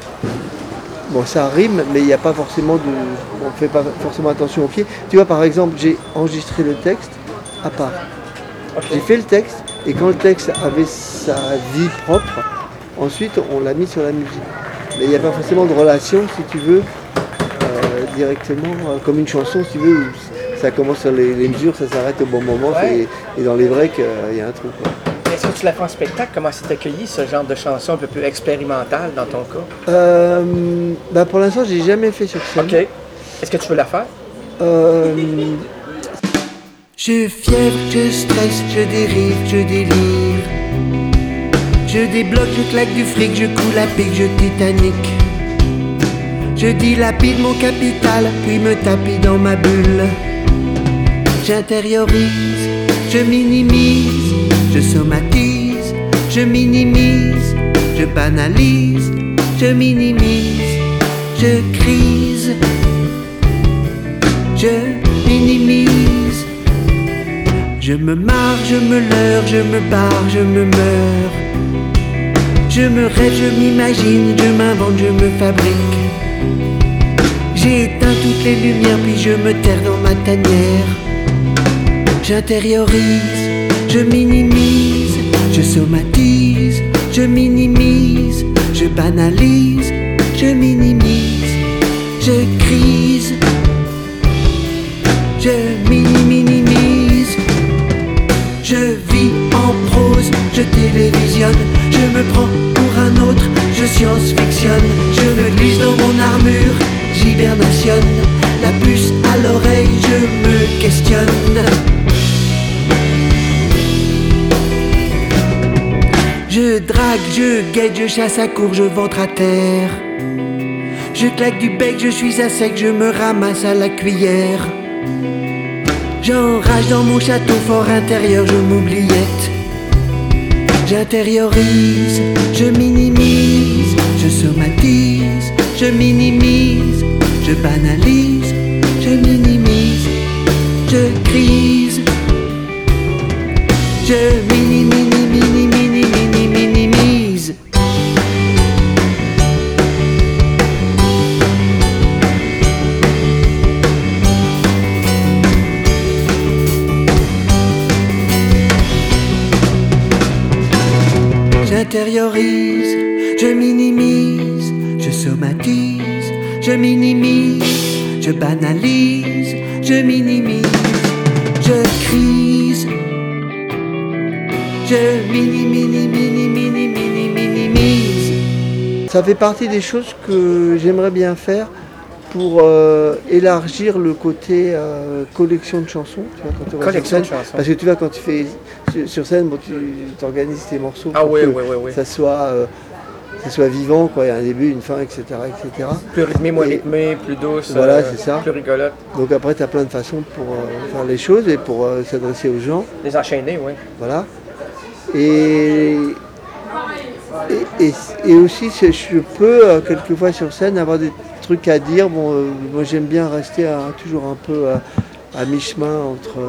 [SPEAKER 3] Bon, ça rime, mais il n'y a pas forcément on ne fait pas forcément attention au pied. Tu vois, par exemple, j'ai enregistré le texte à part.
[SPEAKER 1] OK.
[SPEAKER 3] J'ai fait le texte, et quand le texte avait sa vie propre, ensuite on l'a mis sur la musique. Mais il n'y a pas forcément de relation, si tu veux, directement, comme une chanson, si tu veux, où ça commence sur les mesures, ça s'arrête au bon moment,
[SPEAKER 1] Ouais.
[SPEAKER 3] et dans les breaks, il y a un trou. Quoi.
[SPEAKER 1] Est-ce que tu l'as fait en spectacle? Comment s'est accueilli ce genre de chanson un peu plus expérimentale dans ton cas?
[SPEAKER 3] Pour l'instant, j'ai jamais fait sur scène.
[SPEAKER 1] OK. Est-ce que tu veux la faire?
[SPEAKER 2] Je fièvre, je stresse, je dérive, je délire. Je débloque, je claque du fric, je coule à pic, je Titanic. Je dilapide mon capital, puis me tapis dans ma bulle. J'intériorise, je minimise, je somatise, je minimise, je banalise, je minimise, je crise, je minimise. Je me marre, je me leurre, je me barre, je me meurs. Je me rêve, je m'imagine, je m'invente, je me fabrique. J'ai éteint toutes les lumières, puis je me terre dans ma tanière. J'intériorise, je minimise, je somatise, je minimise, je banalise, je minimise, je crise, je minimise. Je vis en prose, je télévisionne, je me prends pour un autre, je science-fictionne, je me glisse dans mon armure, j'hibernationne, la puce à l'oreille, je me questionne. Je drague, je guette, je chasse à court, je ventre à terre. Je claque du bec, je suis à sec, je me ramasse à la cuillère. J'enrage dans mon château fort intérieur, je m'oubliette. J'intériorise, je minimise, je somatise, je minimise, je banalise, je minimise, je crise, je minimise. J'intériorise, je minimise, je somatise, je minimise, je banalise, je minimise, je crise, je minimise.
[SPEAKER 3] Ça fait partie des choses que j'aimerais bien faire pour élargir le côté collection de chansons. Tu vois, quand tu vas
[SPEAKER 1] Collection
[SPEAKER 3] sur scène.
[SPEAKER 1] de chansons.
[SPEAKER 3] Parce que tu vois, quand tu fais sur scène, bon, tu organises tes morceaux
[SPEAKER 1] Ah
[SPEAKER 3] pour
[SPEAKER 1] oui,
[SPEAKER 3] que
[SPEAKER 1] oui, oui, oui.
[SPEAKER 3] ça soit vivant, quoi. Il y a un début, une fin, etc. etc.
[SPEAKER 1] Plus rythmé, moins
[SPEAKER 3] Et-
[SPEAKER 1] rythmé, plus douce,
[SPEAKER 3] Voilà, c'est ça.
[SPEAKER 1] plus rigolote.
[SPEAKER 3] Donc après, tu as plein de façons pour faire les choses et pour s'adresser aux gens.
[SPEAKER 1] Les enchaîner, oui.
[SPEAKER 3] Voilà. Et, et aussi, je peux, quelquefois sur scène, avoir des trucs à dire. Bon, moi, j'aime bien rester toujours un peu à mi-chemin entre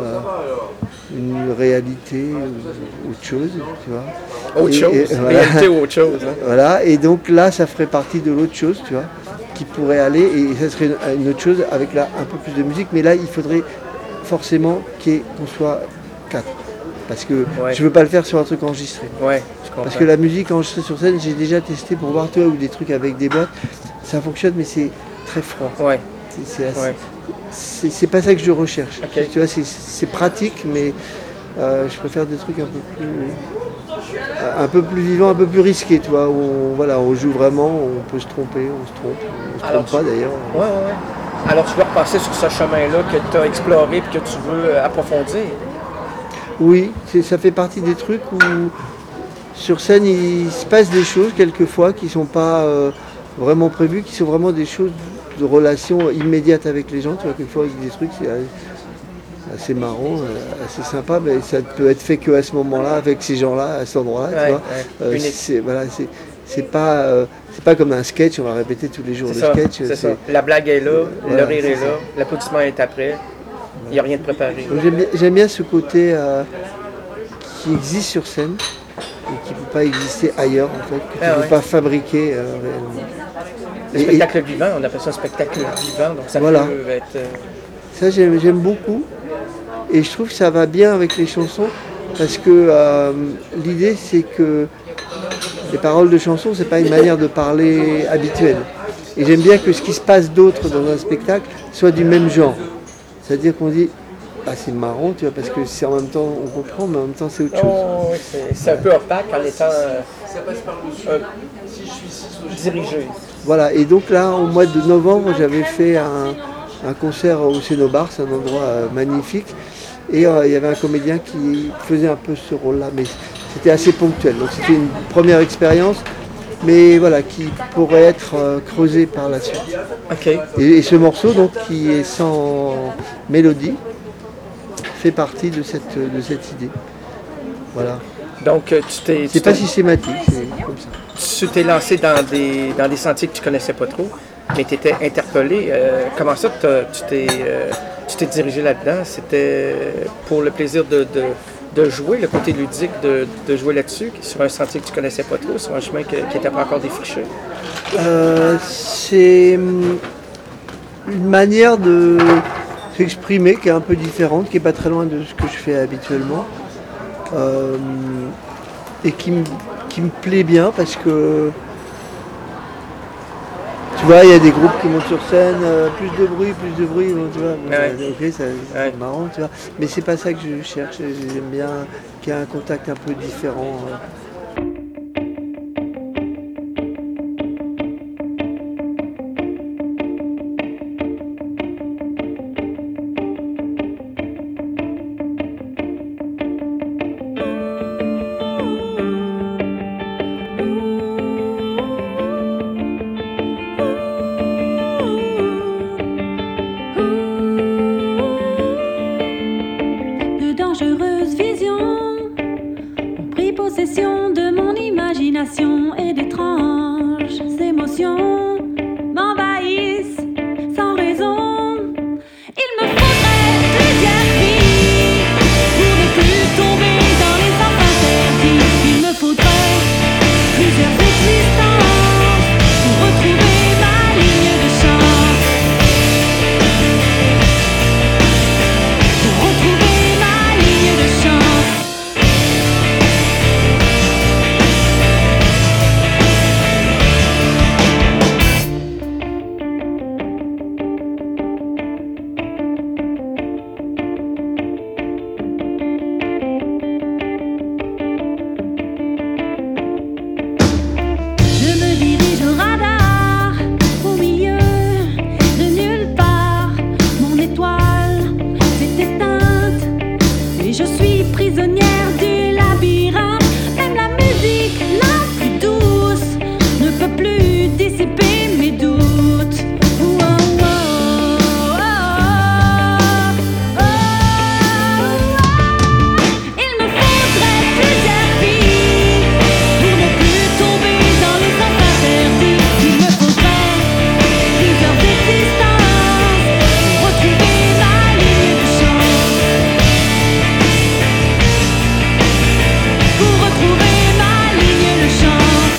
[SPEAKER 3] une réalité ou autre chose, tu vois.
[SPEAKER 1] Autre chose.
[SPEAKER 3] Voilà.
[SPEAKER 1] Réalité ou autre chose. Hein.
[SPEAKER 3] Voilà, et donc là, ça ferait partie de l'autre chose, tu vois, qui pourrait aller, et ça serait une autre chose avec là un peu plus de musique, mais là, il faudrait forcément qu'on soit quatre. Parce que
[SPEAKER 1] Ouais.
[SPEAKER 3] je veux pas le faire sur un truc enregistré.
[SPEAKER 1] Ouais, je comprends.
[SPEAKER 3] Parce que la musique enregistrée sur scène, j'ai déjà testé pour voir, tu vois, ou des trucs avec des boîtes, ça fonctionne, mais c'est très froid.
[SPEAKER 1] Ouais,
[SPEAKER 3] C'est c'est pas ça que je recherche.
[SPEAKER 1] Ok.
[SPEAKER 3] Tu vois, c'est pratique, mais je préfère des trucs un peu plus vivants, un peu plus risqués, tu vois, où on joue vraiment, on peut se tromper, on se trompe, on se
[SPEAKER 1] Alors,
[SPEAKER 3] trompe pas d'ailleurs.
[SPEAKER 1] ouais, ouais, ouais. Alors, tu veux repasser sur ce chemin-là que tu as exploré et que tu veux approfondir.
[SPEAKER 3] Oui, ça fait partie des trucs où sur scène il se passe des choses quelquefois qui sont pas vraiment prévues, qui sont vraiment des choses de relation immédiate avec les gens. Tu vois, quelquefois des trucs c'est assez marrant, assez sympa, mais ça peut être fait qu'à ce moment-là, avec ces gens-là, à cet endroit-là.
[SPEAKER 1] Ouais,
[SPEAKER 3] Tu vois.
[SPEAKER 1] ouais. Unique.
[SPEAKER 3] C'est pas comme un sketch, on va répéter tous les jours
[SPEAKER 1] C'est
[SPEAKER 3] le
[SPEAKER 1] ça,
[SPEAKER 3] sketch.
[SPEAKER 1] c'est ça. La blague est là,
[SPEAKER 3] Voilà,
[SPEAKER 1] le rire
[SPEAKER 3] c'est
[SPEAKER 1] est
[SPEAKER 3] ça.
[SPEAKER 1] là, l'applaudissement est après. Il n'y a rien de préparé.
[SPEAKER 3] Donc j'aime bien ce côté qui existe sur scène et qui ne peut pas exister ailleurs en fait, que tu ne peux
[SPEAKER 1] ouais.
[SPEAKER 3] pas fabriquer réellement.
[SPEAKER 1] Le spectacle vivant, on appelle ça un spectacle vivant, donc ça
[SPEAKER 3] Voilà.
[SPEAKER 1] peut être...
[SPEAKER 3] Ça j'aime beaucoup et je trouve que ça va bien avec les chansons parce que l'idée c'est que les paroles de chansons c'est pas une manière de parler habituelle. Et j'aime bien que ce qui se passe d'autre dans un spectacle soit du même genre. C'est-à-dire qu'on dit ah c'est marrant tu vois parce que c'est en même temps on comprend mais en même temps c'est autre chose.
[SPEAKER 1] Oh, oui, c'est un peu opaque en étant dirigé.
[SPEAKER 3] Voilà, et donc là, au mois de novembre, j'avais fait un concert au Cénobar, c'est un endroit magnifique, et il y avait un comédien qui faisait un peu ce rôle-là, mais c'était assez ponctuel. Donc c'était une première expérience, mais voilà, qui pourrait être creusée par la suite.
[SPEAKER 1] OK.
[SPEAKER 3] Et ce morceau, donc, qui est sans mélodie, fait partie de cette idée. Voilà.
[SPEAKER 1] Donc, tu
[SPEAKER 3] C'est pas systématique, c'est comme ça.
[SPEAKER 1] tu t'es lancé dans des sentiers que tu connaissais pas trop, mais tu étais interpellé. Comment ça, tu t'es dirigé là-dedans? C'était pour le plaisir de jouer, le côté ludique de jouer là-dessus, sur un sentier que tu connaissais pas trop, sur un chemin qui n'était pas encore défriché?
[SPEAKER 3] C'est une manière de s'exprimer qui est un peu différente, qui n'est pas très loin de ce que je fais habituellement. Et qui me plaît bien parce que tu vois, il y a des groupes qui montent sur scène, plus de bruit, bon, tu vois,
[SPEAKER 1] Ouais.
[SPEAKER 3] ok, c'est
[SPEAKER 1] Ouais.
[SPEAKER 3] marrant, tu vois, mais c'est pas ça que je cherche, j'aime bien qu'il y ait un contact un peu différent.
[SPEAKER 5] nombreuses visions ont pris possession de mon imagination et d'étranges émotions m'envahissent sans raison. Il me faudrait plusieurs vies pour ne plus tomber dans les sens interdits. Il me faudrait plusieurs existences pour retrouver ma ligne de chance. Pour retrouver ma ligne de chance. Je me dirige au radar, au milieu de nulle part. Mon étoile s'est éteinte et je suis prisonnière du labyrinthe. Même la musique la plus douce ne peut plus dissiper mes doutes. Oh, oh, oh, oh, oh, oh. Il me faudrait plusieurs vies pour ne plus tomber dans les sens interdits. Il me faudrait plusieurs existences pour retrouver ma ligne de chance. Pour retrouver ma ligne de chance.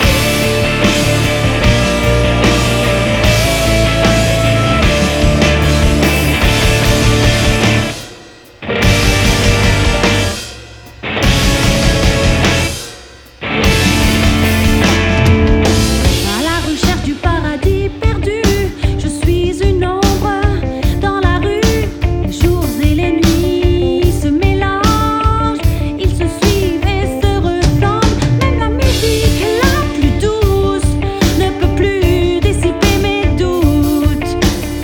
[SPEAKER 5] À la recherche du paradis perdu, je suis une ombre dans la rue. Les jours et les nuits se mélangent, ils se suivent et se ressemblent. Même la musique la plus douce ne peut plus dissiper mes doutes.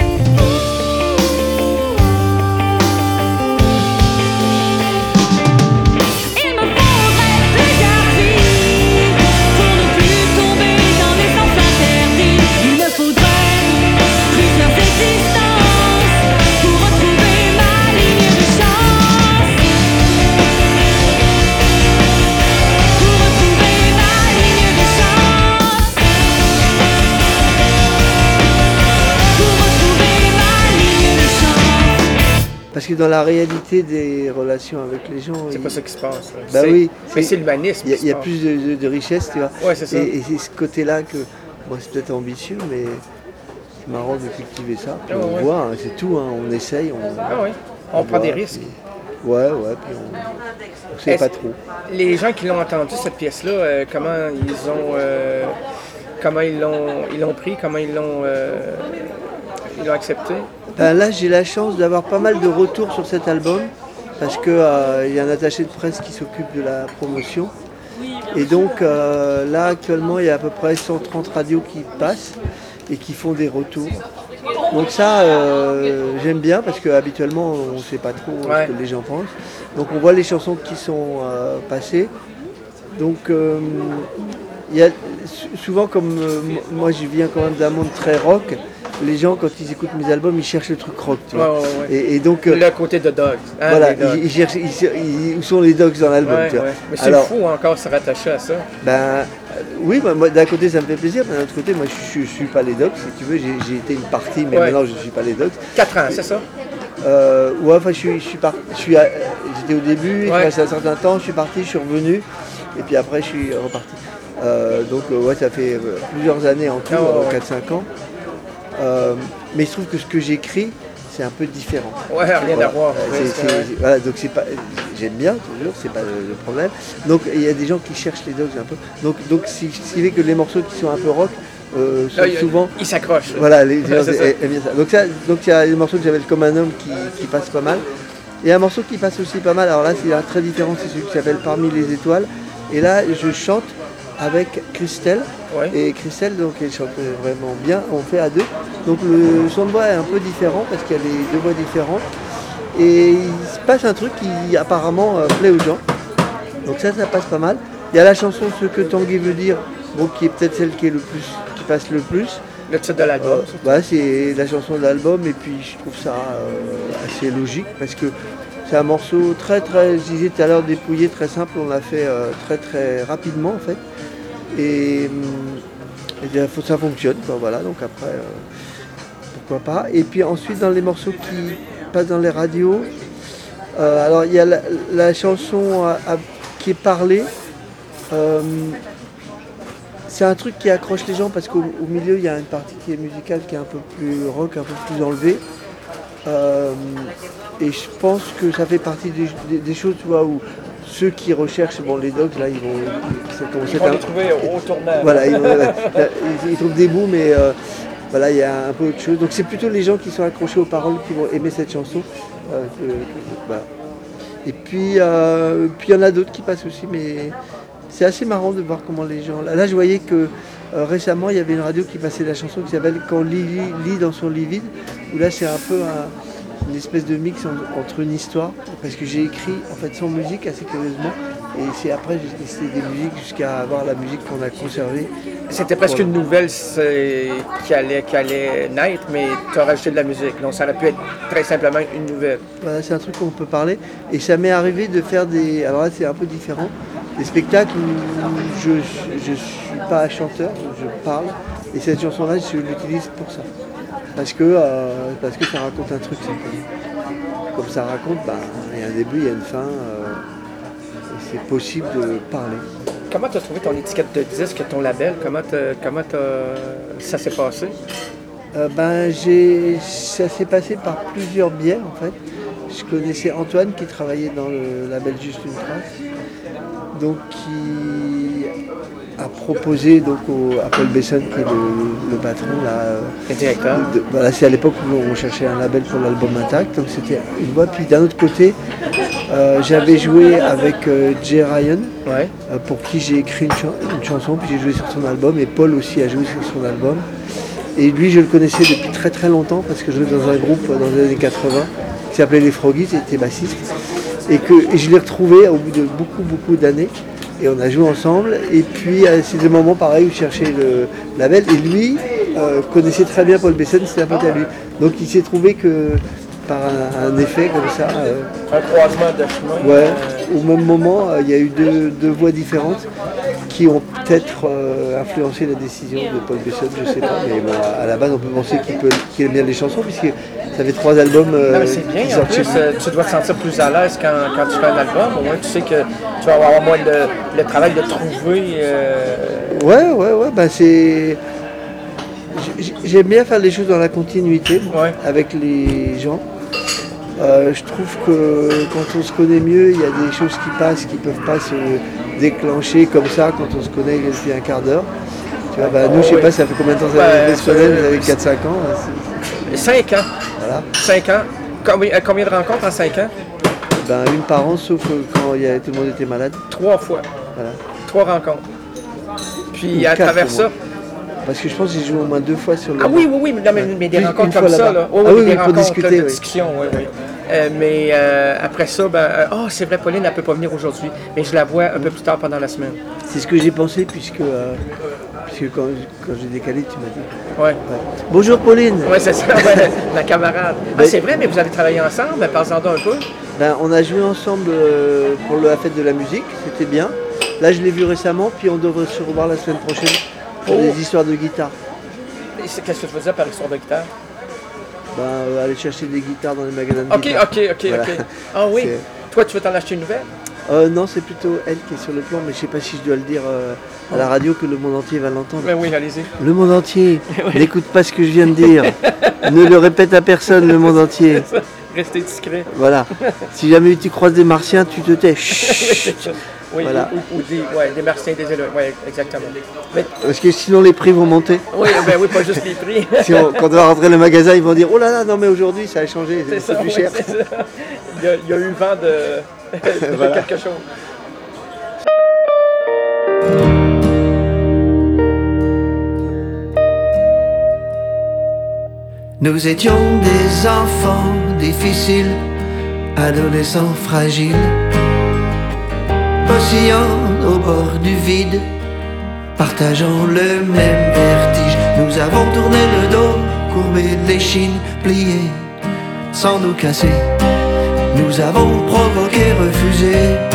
[SPEAKER 5] Il me faudrait plusieurs vies pour ne plus tomber dans les sens interdits. Il me faudrait plusieurs existences pour retrouver ma ligne de chance. Pour retrouver ma ligne de chance. Pour retrouver ma ligne de chance.
[SPEAKER 3] Parce que dans la réalité des relations avec les gens,
[SPEAKER 1] C'est pas ça qui se passe. Là.
[SPEAKER 3] Bah
[SPEAKER 1] C'est-
[SPEAKER 3] oui,
[SPEAKER 1] Mais
[SPEAKER 3] c'est-
[SPEAKER 1] c'est l'humanisme.
[SPEAKER 3] il y a,
[SPEAKER 1] qui
[SPEAKER 3] il y a
[SPEAKER 1] se passe.
[SPEAKER 3] plus de richesse, tu vois.
[SPEAKER 1] Ouais, c'est ça.
[SPEAKER 3] Et c'est ce côté-là que, moi c'est peut-être ambitieux, mais c'est marrant de cultiver ça. Puis
[SPEAKER 1] Ah
[SPEAKER 3] on
[SPEAKER 1] ouais.
[SPEAKER 3] voit, hein, c'est tout, hein, on essaye,
[SPEAKER 1] Ah oui, on prend des
[SPEAKER 3] voit,
[SPEAKER 1] risques.
[SPEAKER 3] puis- Ouais, puis on sait
[SPEAKER 1] Est-ce-
[SPEAKER 3] pas trop.
[SPEAKER 1] Les gens qui l'ont entendu, cette pièce-là, comment ils l'ont pris, comment ils l'ont accepté?
[SPEAKER 3] Ben là, j'ai la chance d'avoir pas mal de retours sur cet album parce que il y a un attaché de presse qui s'occupe de la promotion. Et donc là, actuellement, il y a à peu près 130 radios qui passent et qui font des retours. Donc ça, j'aime bien parce qu'habituellement, on ne sait pas trop
[SPEAKER 1] Ouais.
[SPEAKER 3] ce que les gens pensent. Donc on voit les chansons qui sont passées. Donc il y a souvent, comme moi je viens quand même d'un monde très rock, les gens quand ils écoutent mes albums, ils cherchent le truc rock. Tu vois.
[SPEAKER 1] Ouais.
[SPEAKER 3] Et donc
[SPEAKER 1] Le côté de Dogs. Hein,
[SPEAKER 3] voilà,
[SPEAKER 1] les Dogs.
[SPEAKER 3] ils cherchent où sont les dogs dans l'album.
[SPEAKER 1] Ouais,
[SPEAKER 3] tu vois.
[SPEAKER 1] ouais. Mais c'est
[SPEAKER 3] Alors,
[SPEAKER 1] fou encore se rattacher à ça.
[SPEAKER 3] oui, moi, d'un côté ça me fait plaisir, mais d'un autre côté, moi je suis pas les dogs, si tu veux, j'ai été une partie, mais
[SPEAKER 1] Ouais.
[SPEAKER 3] maintenant je suis pas les dogs.
[SPEAKER 1] 4 ans, c'est ça?
[SPEAKER 3] Ouais, enfin j'étais au début, il
[SPEAKER 1] Ouais.
[SPEAKER 3] restait un certain temps, je suis parti, je suis revenu, et puis après je suis reparti. Donc ouais, ça fait plusieurs années en tout,
[SPEAKER 1] Ah ouais, ouais.
[SPEAKER 3] 4-5 ans. Mais il se trouve que ce que j'écris, c'est un peu différent.
[SPEAKER 1] Ouais, rien
[SPEAKER 3] Voilà.
[SPEAKER 1] à voir.
[SPEAKER 3] C'est-
[SPEAKER 1] Ouais,
[SPEAKER 3] c'est-
[SPEAKER 1] c'est-
[SPEAKER 3] voilà, donc c'est pas, j'aime bien toujours, c'est pas le problème. Donc il y a des gens qui cherchent les dogs un peu. Donc ce qui fait que les morceaux qui sont un peu rock sont
[SPEAKER 1] Là,
[SPEAKER 3] souvent.
[SPEAKER 1] il s'accroche. là.
[SPEAKER 3] Voilà, les gens
[SPEAKER 1] Ouais, c'est ça.
[SPEAKER 3] aiment bien ça. Donc il y a des morceaux que j'avais Comme un homme qui passe pas mal. Et un morceau qui passe aussi pas mal, alors là c'est un très différent, c'est celui qui s'appelle Parmi les étoiles. Et là je chante avec Christelle.
[SPEAKER 1] Ouais.
[SPEAKER 3] Et Christelle, donc elle chante vraiment bien, on fait à deux. Donc le son de voix est un peu différent parce qu'il y a les deux voix différentes. Et il se passe un truc qui apparemment plaît aux gens. Donc ça passe pas mal. Il y a la chanson Ce que Tanguy veut dire, bon, qui est peut-être celle qui passe le plus.
[SPEAKER 1] Le titre de l'album.
[SPEAKER 3] C'est la chanson de l'album et puis je trouve ça assez logique parce que C'est un morceau très, je disais tout à l'heure, dépouillé, très simple. On l'a fait très, très rapidement, en fait. Et ça fonctionne, quoi, voilà. Donc après, pourquoi pas. Et puis ensuite, dans les morceaux qui passent dans les radios, alors il y a la chanson qui est parlée. C'est un truc qui accroche les gens parce qu'au milieu, il y a une partie qui est musicale, qui est un peu plus rock, un peu plus enlevée. Et je pense que ça fait partie des choses, tu vois, où ceux qui recherchent, bon, les dogs, là, ils vont
[SPEAKER 1] les trouver au tournage.
[SPEAKER 3] Voilà, ils trouvent des bouts, mais voilà, il y a un peu autre chose. Donc c'est plutôt les gens qui sont accrochés aux paroles qui vont aimer cette chanson. Voilà. Et puis il y en a d'autres qui passent aussi, mais c'est assez marrant de voir comment les gens... Là, je voyais que récemment, il y avait une radio qui passait la chanson qui s'appelle « Quand Lily lit dans son lit vide », où là, c'est un peu une espèce de mix entre une histoire, parce que j'ai écrit en fait sans musique assez curieusement, et c'est après j'ai testé des musiques jusqu'à avoir la musique qu'on a conservée.
[SPEAKER 1] C'était presque une nouvelle qui allait naître, mais tu as rajouté de la musique, donc ça aurait pu être très simplement une nouvelle.
[SPEAKER 3] Voilà, c'est un truc qu'on peut parler, et ça m'est arrivé de faire alors là c'est un peu différent, des spectacles où je ne suis pas chanteur, je parle, et cette chanson-là je l'utilise pour ça. Parce que ça raconte un truc simplement. Comme ça raconte, il y a un début, il y a une fin, et c'est possible de parler.
[SPEAKER 1] Comment tu as trouvé ton étiquette de disque, ton label? Comment ça s'est passé?
[SPEAKER 3] Ça s'est passé par plusieurs biais en fait. Je connaissais Antoine qui travaillait dans le label Juste une Trace, donc qui a proposé donc à Paul Besson qui est le patron là.
[SPEAKER 1] Le directeur.
[SPEAKER 3] Voilà, c'est à l'époque où on cherchait un label pour l'album Intact, donc c'était une voix. Puis d'un autre côté, j'avais joué avec Jay Ryan,
[SPEAKER 1] ouais.
[SPEAKER 3] Pour qui j'ai écrit une chanson, puis j'ai joué sur son album, et Paul aussi a joué sur son album. Et lui, je le connaissais depuis très très longtemps parce que je jouais dans un groupe dans les années 80 qui s'appelait Les Froggies, il était bassiste, et je l'ai retrouvé au bout de beaucoup d'années. Et on a joué ensemble, et puis c'est des moments pareils où je cherchais le label, et lui connaissait très bien Paul Besson, c'était un pote à lui. Donc il s'est trouvé que par un effet comme ça...
[SPEAKER 1] un croisement de chemin.
[SPEAKER 3] Ouais, au même moment, il y a eu deux voix différentes qui ont peut-être influencé la décision de Paul Besson, je sais pas, mais bon, à la base on peut penser qu'il aime bien les chansons, puisque ça fait 3 albums.
[SPEAKER 1] Non, mais c'est bien, en plus, tu dois te sentir plus à l'aise quand tu fais un album, au moins tu sais que tu vas avoir moins le travail de trouver...
[SPEAKER 3] Ouais, c'est... J'aime bien faire les choses dans la continuité, ouais, avec les gens. Je trouve que quand on se connaît mieux, il y a des choses qui passent qui ne peuvent pas se déclencher comme ça quand on se connaît depuis un quart d'heure. Tu vois, nous, je sais pas, ça fait combien de temps ça fait vous avez 4-5 ans
[SPEAKER 1] 5 ans.
[SPEAKER 3] Voilà.
[SPEAKER 1] 5 ans. Combien de rencontres en 5 ans?
[SPEAKER 3] Une par an, sauf quand tout le monde était malade.
[SPEAKER 1] 3 fois.
[SPEAKER 3] Voilà.
[SPEAKER 1] 3 rencontres. Puis à travers ça...
[SPEAKER 3] Parce que je pense que j'ai joué au moins 2 fois sur le...
[SPEAKER 1] Ah oui, mais des rencontres comme ça, là.
[SPEAKER 3] Des rencontres pour discuter,
[SPEAKER 1] de discussion, oui. Mais après ça, c'est vrai, Pauline, elle ne peut pas venir aujourd'hui, mais je la vois un peu plus tard pendant la semaine.
[SPEAKER 3] C'est ce que j'ai pensé, puisque quand j'ai décalé, tu m'as dit.
[SPEAKER 1] Ouais.
[SPEAKER 3] Bonjour Pauline.
[SPEAKER 1] Oui, c'est ça, ouais, la camarade. C'est vrai, mais vous avez travaillé ensemble, parlez-en un peu.
[SPEAKER 3] On a joué ensemble pour la fête de la musique, c'était bien. Là, je l'ai vu récemment, puis on devrait se revoir la semaine prochaine. Des histoires de guitare.
[SPEAKER 1] Qu'est-ce que tu faisais par histoire de guitare?
[SPEAKER 3] Aller chercher des guitares dans les magasins de guitare.
[SPEAKER 1] Ok. Ah oui? Toi, tu veux t'en acheter une nouvelle?
[SPEAKER 3] Non, c'est plutôt elle qui est sur le plan, mais je sais pas si je dois le dire à la radio que le monde entier va l'entendre.
[SPEAKER 1] Mais oui, allez-y.
[SPEAKER 3] Le monde entier, n'écoute pas ce que je viens de dire. Ne le répète à personne, le monde entier.
[SPEAKER 1] Restez discret.
[SPEAKER 3] Voilà. Si jamais tu croises des martiens, tu te tais.
[SPEAKER 1] Oui, voilà. ou des martiens, des élèves, oui, exactement. Mais...
[SPEAKER 3] Parce que sinon les prix vont monter.
[SPEAKER 1] Oui, pas juste les prix.
[SPEAKER 3] Quand on va rentrer le magasin, ils vont dire oh là là, non mais aujourd'hui ça a changé, c'est plus cher.
[SPEAKER 1] Il y a eu vent de voilà. Quelque chose.
[SPEAKER 2] Nous étions des enfants difficiles, adolescents fragiles, oscillant au bord du vide, partageant le même vertige. Nous avons tourné le dos, courbé l'échine, plié, sans nous casser. Nous avons provoqué, refusé,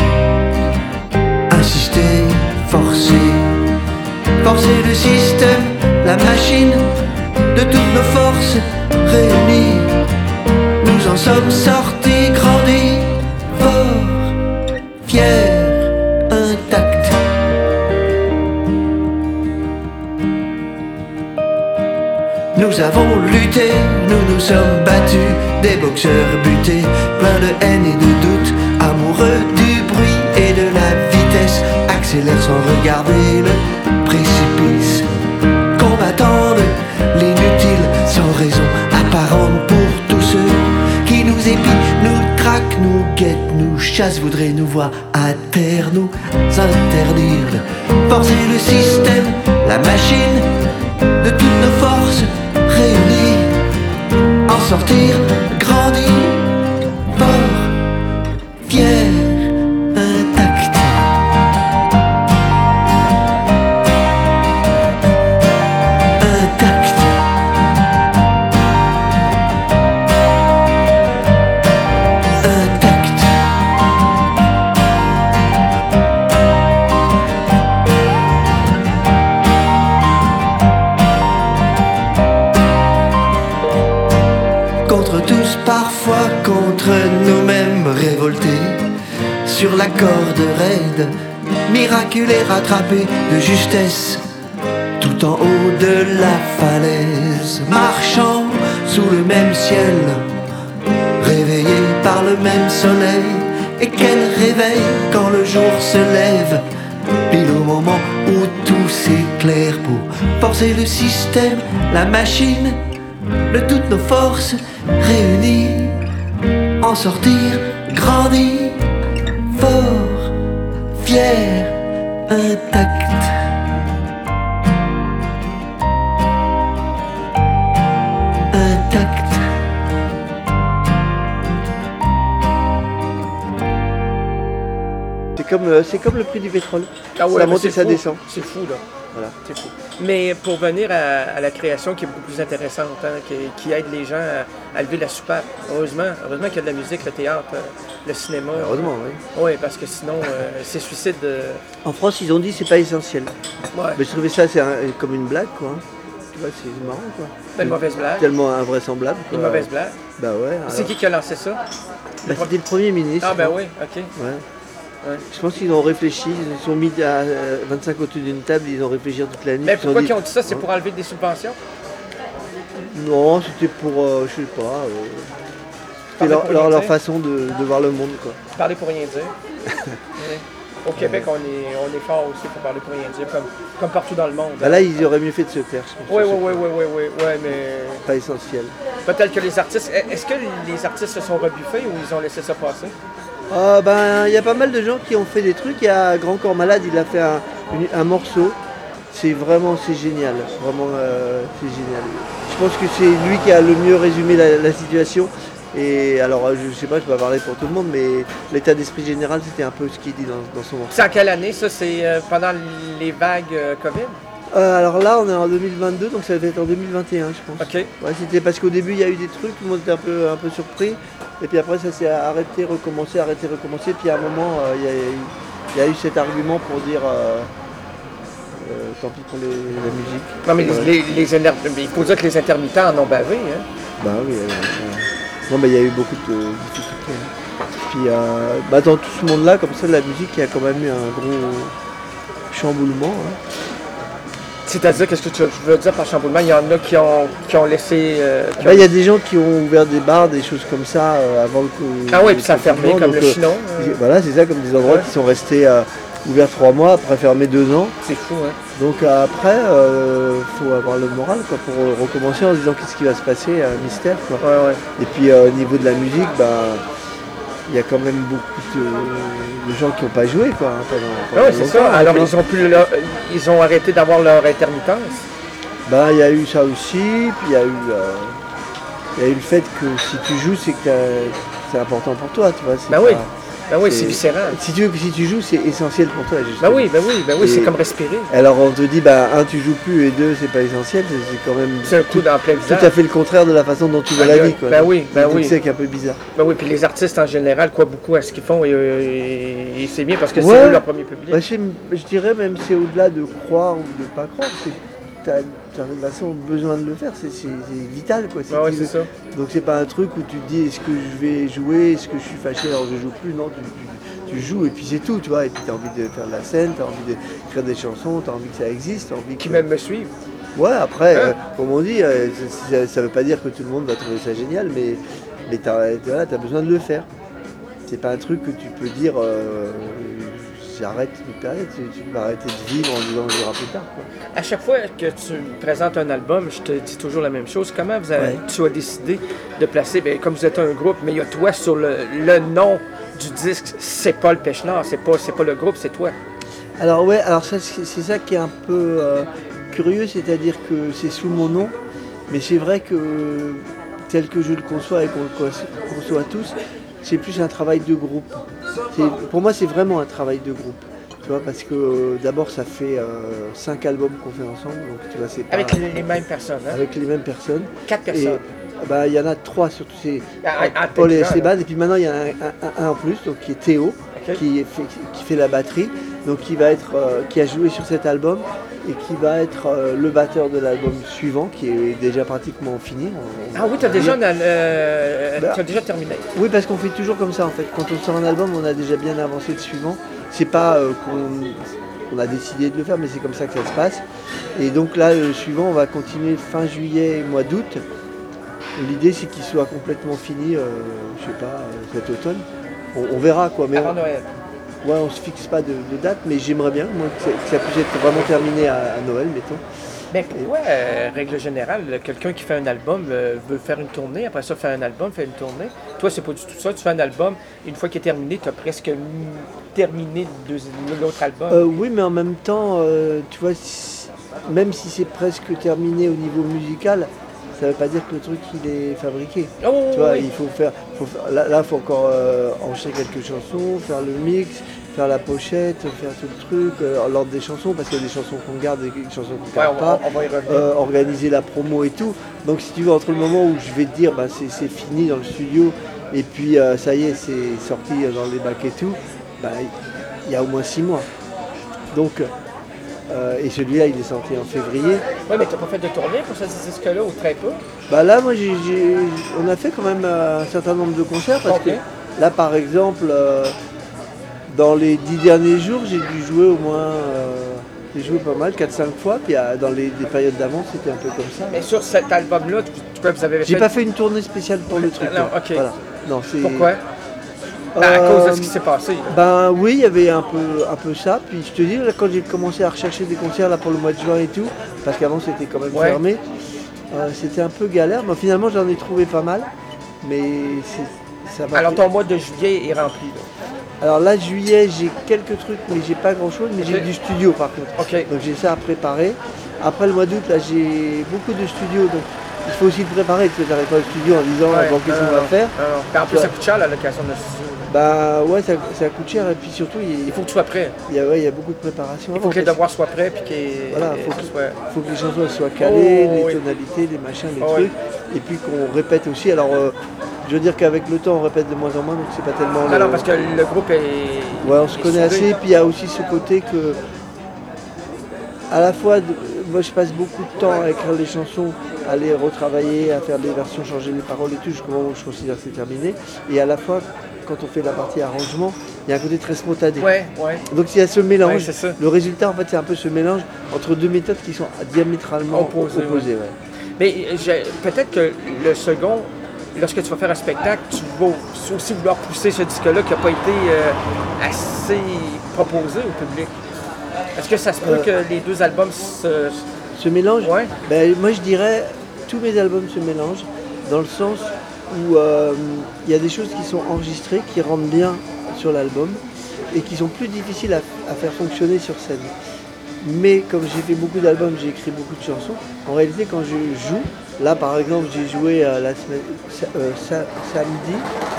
[SPEAKER 2] insisté, forcé, forcé le système, la machine, de toutes nos forces réunies. Nous en sommes sortis, grandis, forts, fiers, intacts. Nous avons lutté, nous nous sommes battus, des boxeurs butés, plein de haine et de doute, amoureux du bruit et de la vitesse, accélère sans regarder le précipice, combattant de l'inutile, sans raison apparente pour tous ceux qui nous épient, nous traquent, nous guettent, nous chassent, voudraient nous voir à terre, nous interdire de forcer le système, la machine, de toutes nos forces réunis, en sortir, grandir, fort, fier, intact. Intact. Intact. Contre tous, parfois contre nous-mêmes révoltés, sur la corde raide, miraculés, rattrapés de justesse, tout en haut de la falaise, marchant sous le même ciel, réveillés par le même soleil. Et quel réveil quand le jour se lève, pile au moment où tout s'éclaire, pour forcer le système, la machine, de toutes nos forces réunies, en sortir, grandir, fort, fier, intact. Intact.
[SPEAKER 3] C'est comme le prix du pétrole.
[SPEAKER 1] Ah ouais,
[SPEAKER 3] ça
[SPEAKER 1] mais
[SPEAKER 3] monte et
[SPEAKER 1] c'est
[SPEAKER 3] ça
[SPEAKER 1] fou.
[SPEAKER 3] descend.
[SPEAKER 1] C'est fou, là.
[SPEAKER 3] Voilà.
[SPEAKER 1] C'est fou. Mais pour venir à la création qui est beaucoup plus intéressante, hein, qui aide les gens à lever la soupape. Heureusement qu'il y a de la musique, le théâtre, le cinéma.
[SPEAKER 3] Heureusement, oui.
[SPEAKER 1] Oui, parce que sinon, c'est suicide.
[SPEAKER 3] En France, ils ont dit c'est pas essentiel.
[SPEAKER 1] Ouais.
[SPEAKER 3] Mais je trouvais ça comme une blague, quoi. Tu vois, c'est marrant, quoi.
[SPEAKER 1] Une mauvaise blague.
[SPEAKER 3] Tellement invraisemblable, quoi.
[SPEAKER 1] Une mauvaise blague.
[SPEAKER 3] Bah ouais.
[SPEAKER 1] C'est qui a lancé ça?
[SPEAKER 3] C'était le Premier ministre.
[SPEAKER 1] Ah ben oui, ok.
[SPEAKER 3] Ouais.
[SPEAKER 1] Ouais.
[SPEAKER 3] Je pense qu'ils ont réfléchi, ils se sont mis à 25 autour d'une table, ils ont réfléchi toute la nuit.
[SPEAKER 1] Mais pourquoi ils ont dit ça? C'est pour enlever des subventions?
[SPEAKER 3] Non, c'était pour, je sais pas, c'était leur façon de voir le monde, quoi.
[SPEAKER 1] Parler pour rien dire. Oui. Au Québec, on est fort aussi pour parler pour rien dire, comme partout dans le monde.
[SPEAKER 3] Bah là, ils auraient mieux fait de se taire, je pense.
[SPEAKER 1] Oui, mais...
[SPEAKER 3] Pas essentiel.
[SPEAKER 1] Peut-être que les artistes... Est-ce que les artistes se sont rebuffés ou ils ont laissé ça passer?
[SPEAKER 3] Il y a pas mal de gens qui ont fait des trucs. Il y a Grand Corps Malade, il a fait un morceau. C'est génial. Vraiment, c'est génial. Je pense que c'est lui qui a le mieux résumé la situation. Et alors, je sais pas, je peux pas parler pour tout le monde, mais l'état d'esprit général, c'était un peu ce qu'il dit dans son morceau. C'est
[SPEAKER 1] en quelle année, ça? C'est pendant les vagues COVID?
[SPEAKER 3] Alors là, on est en 2022, donc ça va être en 2021, je pense.
[SPEAKER 1] Ok.
[SPEAKER 3] Ouais, c'était parce qu'au début, il y a eu des trucs, tout le monde était un peu surpris. Et puis après, ça s'est arrêté, recommencé. Puis à un moment, il y a eu cet argument pour dire tant pis pour la musique.
[SPEAKER 1] Non, mais il faut dire que les intermittents en ont bavé. Hein?
[SPEAKER 3] Bah oui. Non, mais il y a eu beaucoup de difficultés. Hein. Puis dans tout ce monde-là, comme ça, la musique, il y a quand même eu un gros chamboulement. Hein.
[SPEAKER 1] C'est-à-dire, qu'est-ce que tu veux dire par chamboulement? Il y en a qui ont laissé...
[SPEAKER 3] il y a des gens qui ont ouvert des bars, des choses comme ça, avant que...
[SPEAKER 1] Ah oui, puis ça a fermé, comme le Chinon.
[SPEAKER 3] Voilà, c'est ça, comme des endroits qui sont restés ouverts 3 mois, après fermés 2 ans.
[SPEAKER 1] C'est fou, hein?
[SPEAKER 3] Donc après, faut avoir le moral, quoi, pour recommencer en se disant qu'est-ce qui va se passer, un mystère, quoi.
[SPEAKER 1] Ouais.
[SPEAKER 3] Et puis au niveau de la musique, il y a quand même beaucoup de gens qui n'ont pas joué, quoi.
[SPEAKER 1] Oui, c'est ça. Alors ils ont arrêté d'avoir leur intermittence.
[SPEAKER 3] Il y a eu ça aussi, puis il y a eu le fait que si tu joues, c'est que c'est important pour toi, tu vois.
[SPEAKER 1] Ben oui, c'est viscéral.
[SPEAKER 3] Si tu joues, c'est essentiel pour toi, justement.
[SPEAKER 1] Ben oui, c'est comme respirer.
[SPEAKER 3] Alors on te dit, un, tu joues plus, et deux, c'est pas essentiel, c'est quand même
[SPEAKER 1] C'est un coup dans plein visage.
[SPEAKER 3] tout à fait le contraire de la façon dont tu vois la vie, quoi.
[SPEAKER 1] Ben oui.
[SPEAKER 3] C'est un peu bizarre.
[SPEAKER 1] Ben oui, puis les artistes en général croient beaucoup à ce qu'ils font et c'est bien parce que c'est eux leur premier public.
[SPEAKER 3] Je dirais même c'est au-delà de croire ou de pas croire, c'est que t'as de toute façon besoin de le faire, c'est vital, quoi.
[SPEAKER 1] C'est ça.
[SPEAKER 3] Donc c'est pas un truc où tu te dis est-ce que je vais jouer, est-ce que je suis fâché alors je joue plus, non, tu joues et puis c'est tout, tu vois, et puis t'as envie de faire de la scène, t'as envie d'écrire des chansons, t'as envie que ça existe, t'as envie
[SPEAKER 1] qui même me suivent.
[SPEAKER 3] Ouais, après, comme on dit, ça veut pas dire que tout le monde va trouver ça génial, mais t'as besoin de le faire. C'est pas un truc que tu peux dire j'arrête une période, tu peux arrêter de vivre en disant je verrai plus tard, quoi.
[SPEAKER 1] À chaque fois que tu présentes un album, je te dis toujours la même chose. Comment tu as décidé de placer, comme vous êtes un groupe, mais il y a toi sur le nom du disque, c'est pas le Pêche-Nord, c'est pas le groupe, c'est toi.
[SPEAKER 3] Alors ça, c'est ça qui est un peu curieux, c'est-à-dire que c'est sous mon nom, mais c'est vrai que tel que je le conçois et qu'on le conçoit tous, c'est plus un travail de groupe. Pour moi, c'est vraiment un travail de groupe. Tu vois, parce que d'abord, ça fait 5 albums qu'on fait ensemble. Donc, tu vois, c'est pas...
[SPEAKER 1] Avec les mêmes personnes, hein?
[SPEAKER 3] Avec les mêmes personnes.
[SPEAKER 1] 4 personnes.
[SPEAKER 3] Il y en a 3 surtout. C'est
[SPEAKER 1] Paul
[SPEAKER 3] Paul et Esteban. Et puis maintenant, il y en a un en plus, donc, qui est Théo, qui fait la batterie. Donc, qui a joué sur cet album et qui va être le batteur de l'album suivant, qui est déjà pratiquement fini.
[SPEAKER 1] Oui, tu as déjà terminé.
[SPEAKER 3] Oui, parce qu'on fait toujours comme ça en fait. Quand on sort un album, on a déjà bien avancé le suivant. C'est pas qu'on a décidé de le faire, mais c'est comme ça que ça se passe. Et donc là, le suivant, on va continuer fin juillet et mois d'août. L'idée, c'est qu'il soit complètement fini, je sais pas, cet automne. On verra quoi. Mais
[SPEAKER 1] avant Noël.
[SPEAKER 3] Ouais, on se fixe pas de date, mais j'aimerais bien moi, que ça puisse être vraiment terminé à Noël, mettons.
[SPEAKER 1] Mais pourquoi, règle générale, quelqu'un qui fait un album veut faire une tournée, après ça, fait un album, fait une tournée? Toi, c'est pas du tout ça. Tu fais un album, une fois qu'il est terminé, tu as presque terminé l'autre album.
[SPEAKER 3] Oui, mais en même temps, tu vois, même si c'est presque terminé au niveau musical, ça veut pas dire que le truc il est fabriqué. Tu vois, il faut faire. Là, il faut encore enchaîner quelques chansons, faire le mix, faire la pochette, faire tout le truc, l'ordre des chansons, parce qu'il y a des chansons qu'on garde et des chansons qu'on garde pas.
[SPEAKER 1] On va y revenir.
[SPEAKER 3] Organiser la promo et tout. Donc si tu veux, entre le moment où je vais te dire c'est fini dans le studio et puis ça y est, c'est sorti dans les bacs et tout, il y a au moins 6 mois. Donc et celui-là, il est sorti en février.
[SPEAKER 1] Oui, mais tu n'as pas fait de tournée pour ce disque-là, ou très peu?
[SPEAKER 3] Là, moi, on a fait quand même un certain nombre de concerts, parce que là, par exemple, dans les 10 derniers jours, j'ai dû jouer au moins, j'ai joué pas mal, 4-5 fois, puis dans des périodes d'avant, c'était un peu comme ça.
[SPEAKER 1] Mais sur cet album-là, vous avez fait...
[SPEAKER 3] J'ai pas fait une tournée spéciale pour le truc.
[SPEAKER 1] Non, ok.
[SPEAKER 3] Voilà. Non,
[SPEAKER 1] pourquoi? À cause de ce qui s'est passé.
[SPEAKER 3] Oui, il y avait un peu ça. Puis je te dis, là, quand j'ai commencé à rechercher des concerts là, pour le mois de juin et tout, parce qu'avant c'était quand même fermé, c'était un peu galère. Mais finalement, j'en ai trouvé pas mal. Mais ça va.
[SPEAKER 1] Alors ton mois de juillet est rempli là.
[SPEAKER 3] Alors là, juillet, j'ai quelques trucs, mais j'ai pas grand-chose. Mais j'ai du studio par contre. Donc j'ai ça à préparer. Après le mois d'août, là, j'ai beaucoup de studios. Donc il faut aussi le préparer. Tu n'arrives pas au studio en disant qu'est-ce qu'on va faire.
[SPEAKER 1] En plus, ça coûte cher la location de studio.
[SPEAKER 3] Ça coûte cher et puis surtout
[SPEAKER 1] il faut que tu sois prêt.
[SPEAKER 3] Il y a beaucoup de préparation.
[SPEAKER 1] Il faut que les devoirs soient prêts puis
[SPEAKER 3] faut que les chansons soient calées, les tonalités, les machins, les trucs. Et puis qu'on répète aussi. Alors je veux dire qu'avec le temps on répète de moins en moins, donc c'est pas tellement.
[SPEAKER 1] Non, parce que le groupe est.
[SPEAKER 3] Ouais, on se connaît assez, puis il y a aussi ce côté que à la fois moi je passe beaucoup de temps à écrire les chansons, à les retravailler, à faire des versions, changer les paroles et tout, jusqu'au moment où je considère que c'est terminé. Et à la fois, quand on fait la partie arrangement, il y a un côté très spontané. Donc il y a ce mélange. Le résultat, en fait, c'est un peu ce mélange entre deux méthodes qui sont diamétralement opposées.
[SPEAKER 1] Mais peut-être que le second, lorsque tu vas faire un spectacle, tu vas aussi vouloir pousser ce disque-là qui n'a pas été assez proposé au public. Est-ce que ça se peut que les deux albums
[SPEAKER 3] se mélangent? Moi, je dirais tous mes albums se mélangent dans le sens où il y a des choses qui sont enregistrées, qui rentrent bien sur l'album et qui sont plus difficiles à faire fonctionner sur scène. Mais comme j'ai fait beaucoup d'albums, j'ai écrit beaucoup de chansons, en réalité quand je joue, là par exemple j'ai joué la semaine, samedi,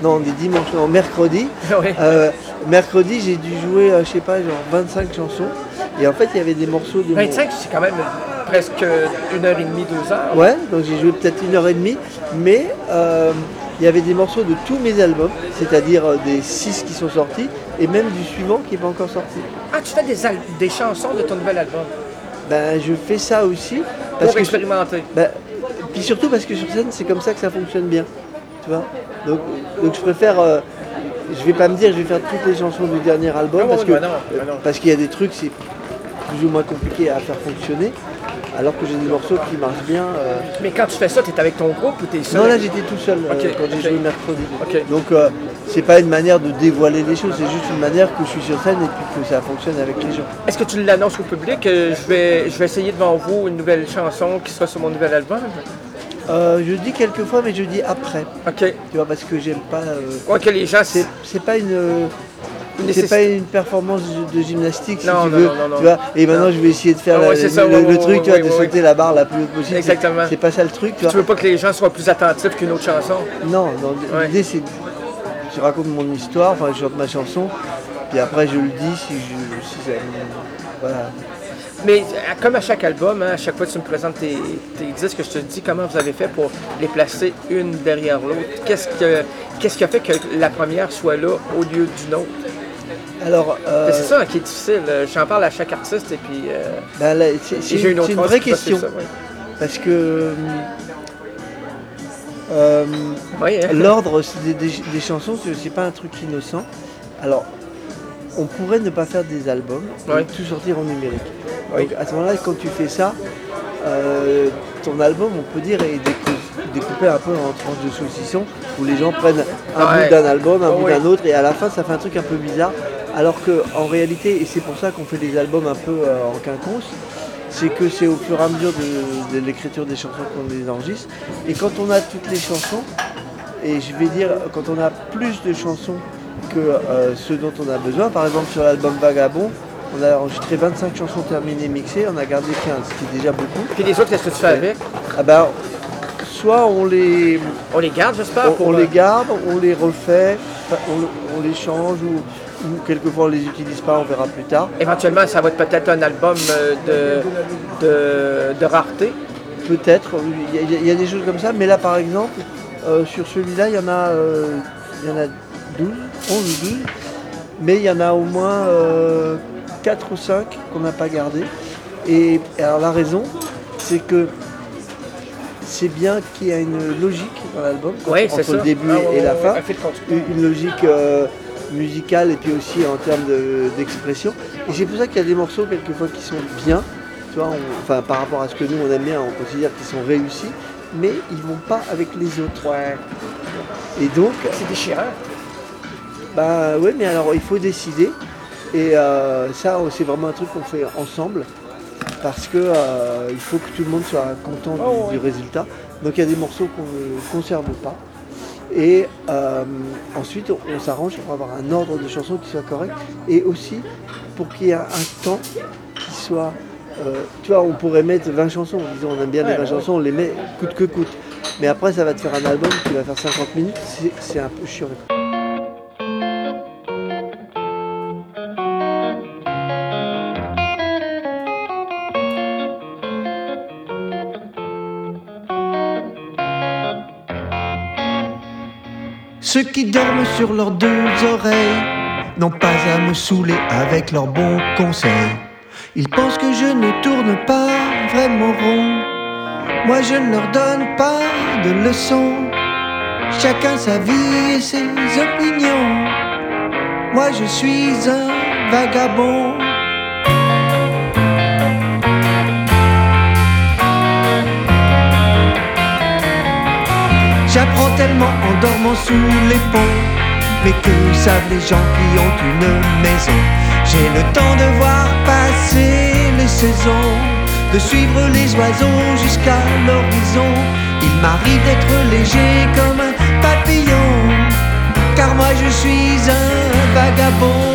[SPEAKER 3] Non, on est dimanche, non, mercredi.
[SPEAKER 1] Oui.
[SPEAKER 3] Mercredi, j'ai dû jouer, je sais pas, genre 25 chansons. Et en fait, il y avait des morceaux de...
[SPEAKER 1] 25, c'est quand même presque 1h30, 2 heures.
[SPEAKER 3] Ouais, donc j'ai joué peut-être 1h30, mais il y avait des morceaux de tous mes albums, c'est-à-dire des 6 qui sont sortis, et même du suivant qui n'est pas encore sorti.
[SPEAKER 1] Ah, tu fais des chansons de ton nouvel album
[SPEAKER 3] Ben, je fais ça aussi.
[SPEAKER 1] pour expérimenter.
[SPEAKER 3] Puis surtout parce que sur scène, c'est comme ça que ça fonctionne bien. Tu vois, donc je préfère... je vais pas me dire je vais faire toutes les chansons du dernier album, parce qu'il y a des trucs, c'est plus ou moins compliqué à faire fonctionner. Alors que j'ai des morceaux qui marchent bien.
[SPEAKER 1] Mais quand tu fais ça, tu es avec ton groupe ou tu es seul?
[SPEAKER 3] Non, là j'étais tout seul quand j'ai joué mercredi. Donc c'est pas une manière de dévoiler les choses, c'est juste une manière que je suis sur scène et puis que ça fonctionne avec les gens.
[SPEAKER 1] Est-ce que tu l'annonces au public? Je vais essayer devant vous une nouvelle chanson qui sera sur mon nouvel album.
[SPEAKER 3] Je dis quelques fois, mais je dis après.
[SPEAKER 1] OK.
[SPEAKER 3] Tu vois, parce que j'aime pas.
[SPEAKER 1] Que les gens.
[SPEAKER 3] C'est pas une. C'est pas une performance de gymnastique si
[SPEAKER 1] non,
[SPEAKER 3] tu veux,
[SPEAKER 1] non.
[SPEAKER 3] tu vois. Et maintenant je vais essayer de faire le truc, tu vois, de sauter la barre la plus haute possible.
[SPEAKER 1] Exactement.
[SPEAKER 3] C'est pas ça le truc, tu vois.
[SPEAKER 1] Tu veux pas que les gens soient plus attentifs qu'une autre chanson?
[SPEAKER 3] Non, l'idée c'est, je raconte mon histoire, enfin je chante ma chanson, puis après je le dis si ça, voilà.
[SPEAKER 1] Mais comme à chaque album, à chaque fois que tu me présentes tes disques, je te dis comment vous avez fait pour les placer une derrière l'autre. Qu'est-ce qui a fait que la première soit là au lieu d'une autre?
[SPEAKER 3] Alors,
[SPEAKER 1] c'est ça qui est difficile. J'en parle à chaque artiste et puis.
[SPEAKER 3] C'est une vraie question. Ça, ouais. Parce que l'ordre des chansons, c'est pas un truc innocent. Alors, on pourrait ne pas faire des albums et tout sortir en numérique. Donc à ce moment-là, quand tu fais ça, ton album, on peut dire, est découpé un peu en tranches de saucisson, où les gens prennent un bout d'un album, un bout d'un autre, et à la fin, ça fait un truc un peu bizarre. Alors qu'en réalité, et c'est pour ça qu'on fait des albums un peu en quinconce, c'est que c'est au fur et à mesure de l'écriture des chansons qu'on les enregistre. Et quand on a toutes les chansons, et je vais dire, quand on a plus de chansons que ce dont on a besoin, par exemple sur l'album Vagabond, on a enregistré 25 chansons terminées mixées, on a gardé 15, ce qui est déjà beaucoup.
[SPEAKER 1] Puis les autres, qu'est-ce que tu fais avec?
[SPEAKER 3] Soit on les
[SPEAKER 1] garde, j'espère?
[SPEAKER 3] On les garde, on les refait, on les change ou quelquefois on les utilise pas, on verra plus tard.
[SPEAKER 1] Éventuellement, ça va être peut-être un album de rareté?
[SPEAKER 3] Peut-être, il y a des choses comme ça, mais là par exemple, sur celui-là, il y en a 11 ou 12, mais il y en a au moins 4 ou 5 qu'on n'a pas gardé. Et alors la raison, c'est que c'est bien qu'il y a une logique dans l'album, entre le début et la fin, une logique musicale et puis aussi en termes d'expression. Et c'est pour ça qu'il y a des morceaux quelquefois qui sont bien, tu vois, par rapport à ce que nous on aime bien, on considère qu'ils sont réussis, mais ils vont pas avec les autres. Ouais. Et donc...
[SPEAKER 1] C'est déchirant.
[SPEAKER 3] Bah oui, mais alors il faut décider. Et ça, c'est vraiment un truc qu'on fait ensemble. Parce que il faut que tout le monde soit content du résultat. Donc il y a des morceaux qu'on ne conserve pas. Et ensuite, on s'arrange pour avoir un ordre de chansons qui soit correct. Et aussi, pour qu'il y ait un temps qui soit... tu vois, on pourrait mettre 20 chansons. Disons, on aime bien les 20 chansons, on les met coûte que coûte. Mais après, ça va te faire un album qui va faire 50 minutes. C'est un peu chiant.
[SPEAKER 2] Ceux qui dorment sur leurs deux oreilles n'ont pas à me saouler avec leurs bons conseils. Ils pensent que je ne tourne pas vraiment rond. Moi je ne leur donne pas de leçons. Chacun sa vie et ses opinions. Moi je suis un vagabond. J'apprends tellement en dormant sous les ponts. Mais que savent les gens qui ont une maison? J'ai le temps de voir passer les saisons, de suivre les oiseaux jusqu'à l'horizon. Il m'arrive d'être léger comme un papillon, car moi je suis un vagabond.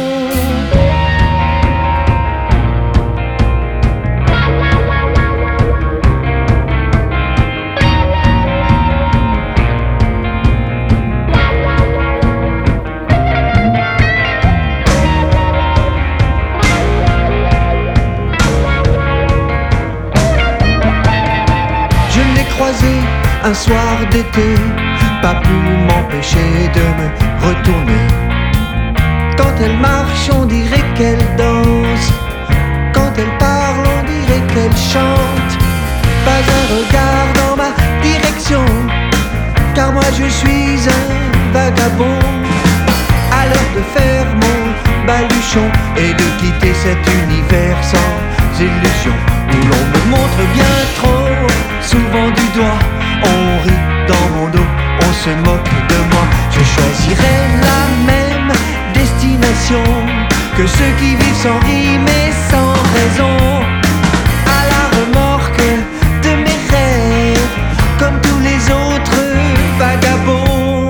[SPEAKER 2] un soir d'été, pas pu m'empêcher de me retourner. Quand elle marche, on dirait qu'elle danse. Quand elle parle, on dirait qu'elle chante. Pas un regard dans ma direction, car moi je suis un vagabond. À l'heure de faire mon baluchon et de quitter cet univers sans illusion, où l'on me montre bien trop souvent du doigt. On rit dans mon dos, on se moque de moi. Je choisirai la même destination que ceux qui vivent sans rime et sans raison, à la remorque de mes rêves, comme tous les autres vagabonds.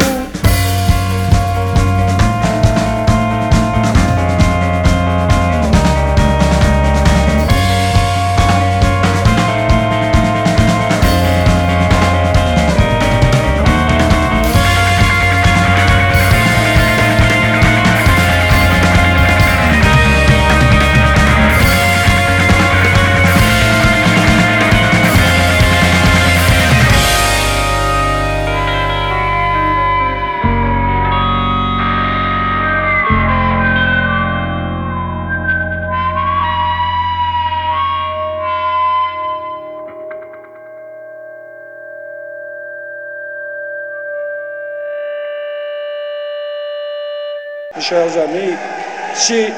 [SPEAKER 6] Chers amis, si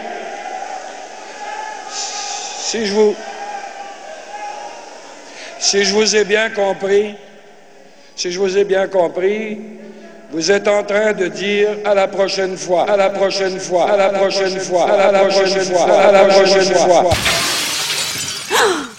[SPEAKER 6] je vous ai bien compris, vous êtes en train de dire à la prochaine fois, à la prochaine fois, à la prochaine fois, à la prochaine fois, à la prochaine fois.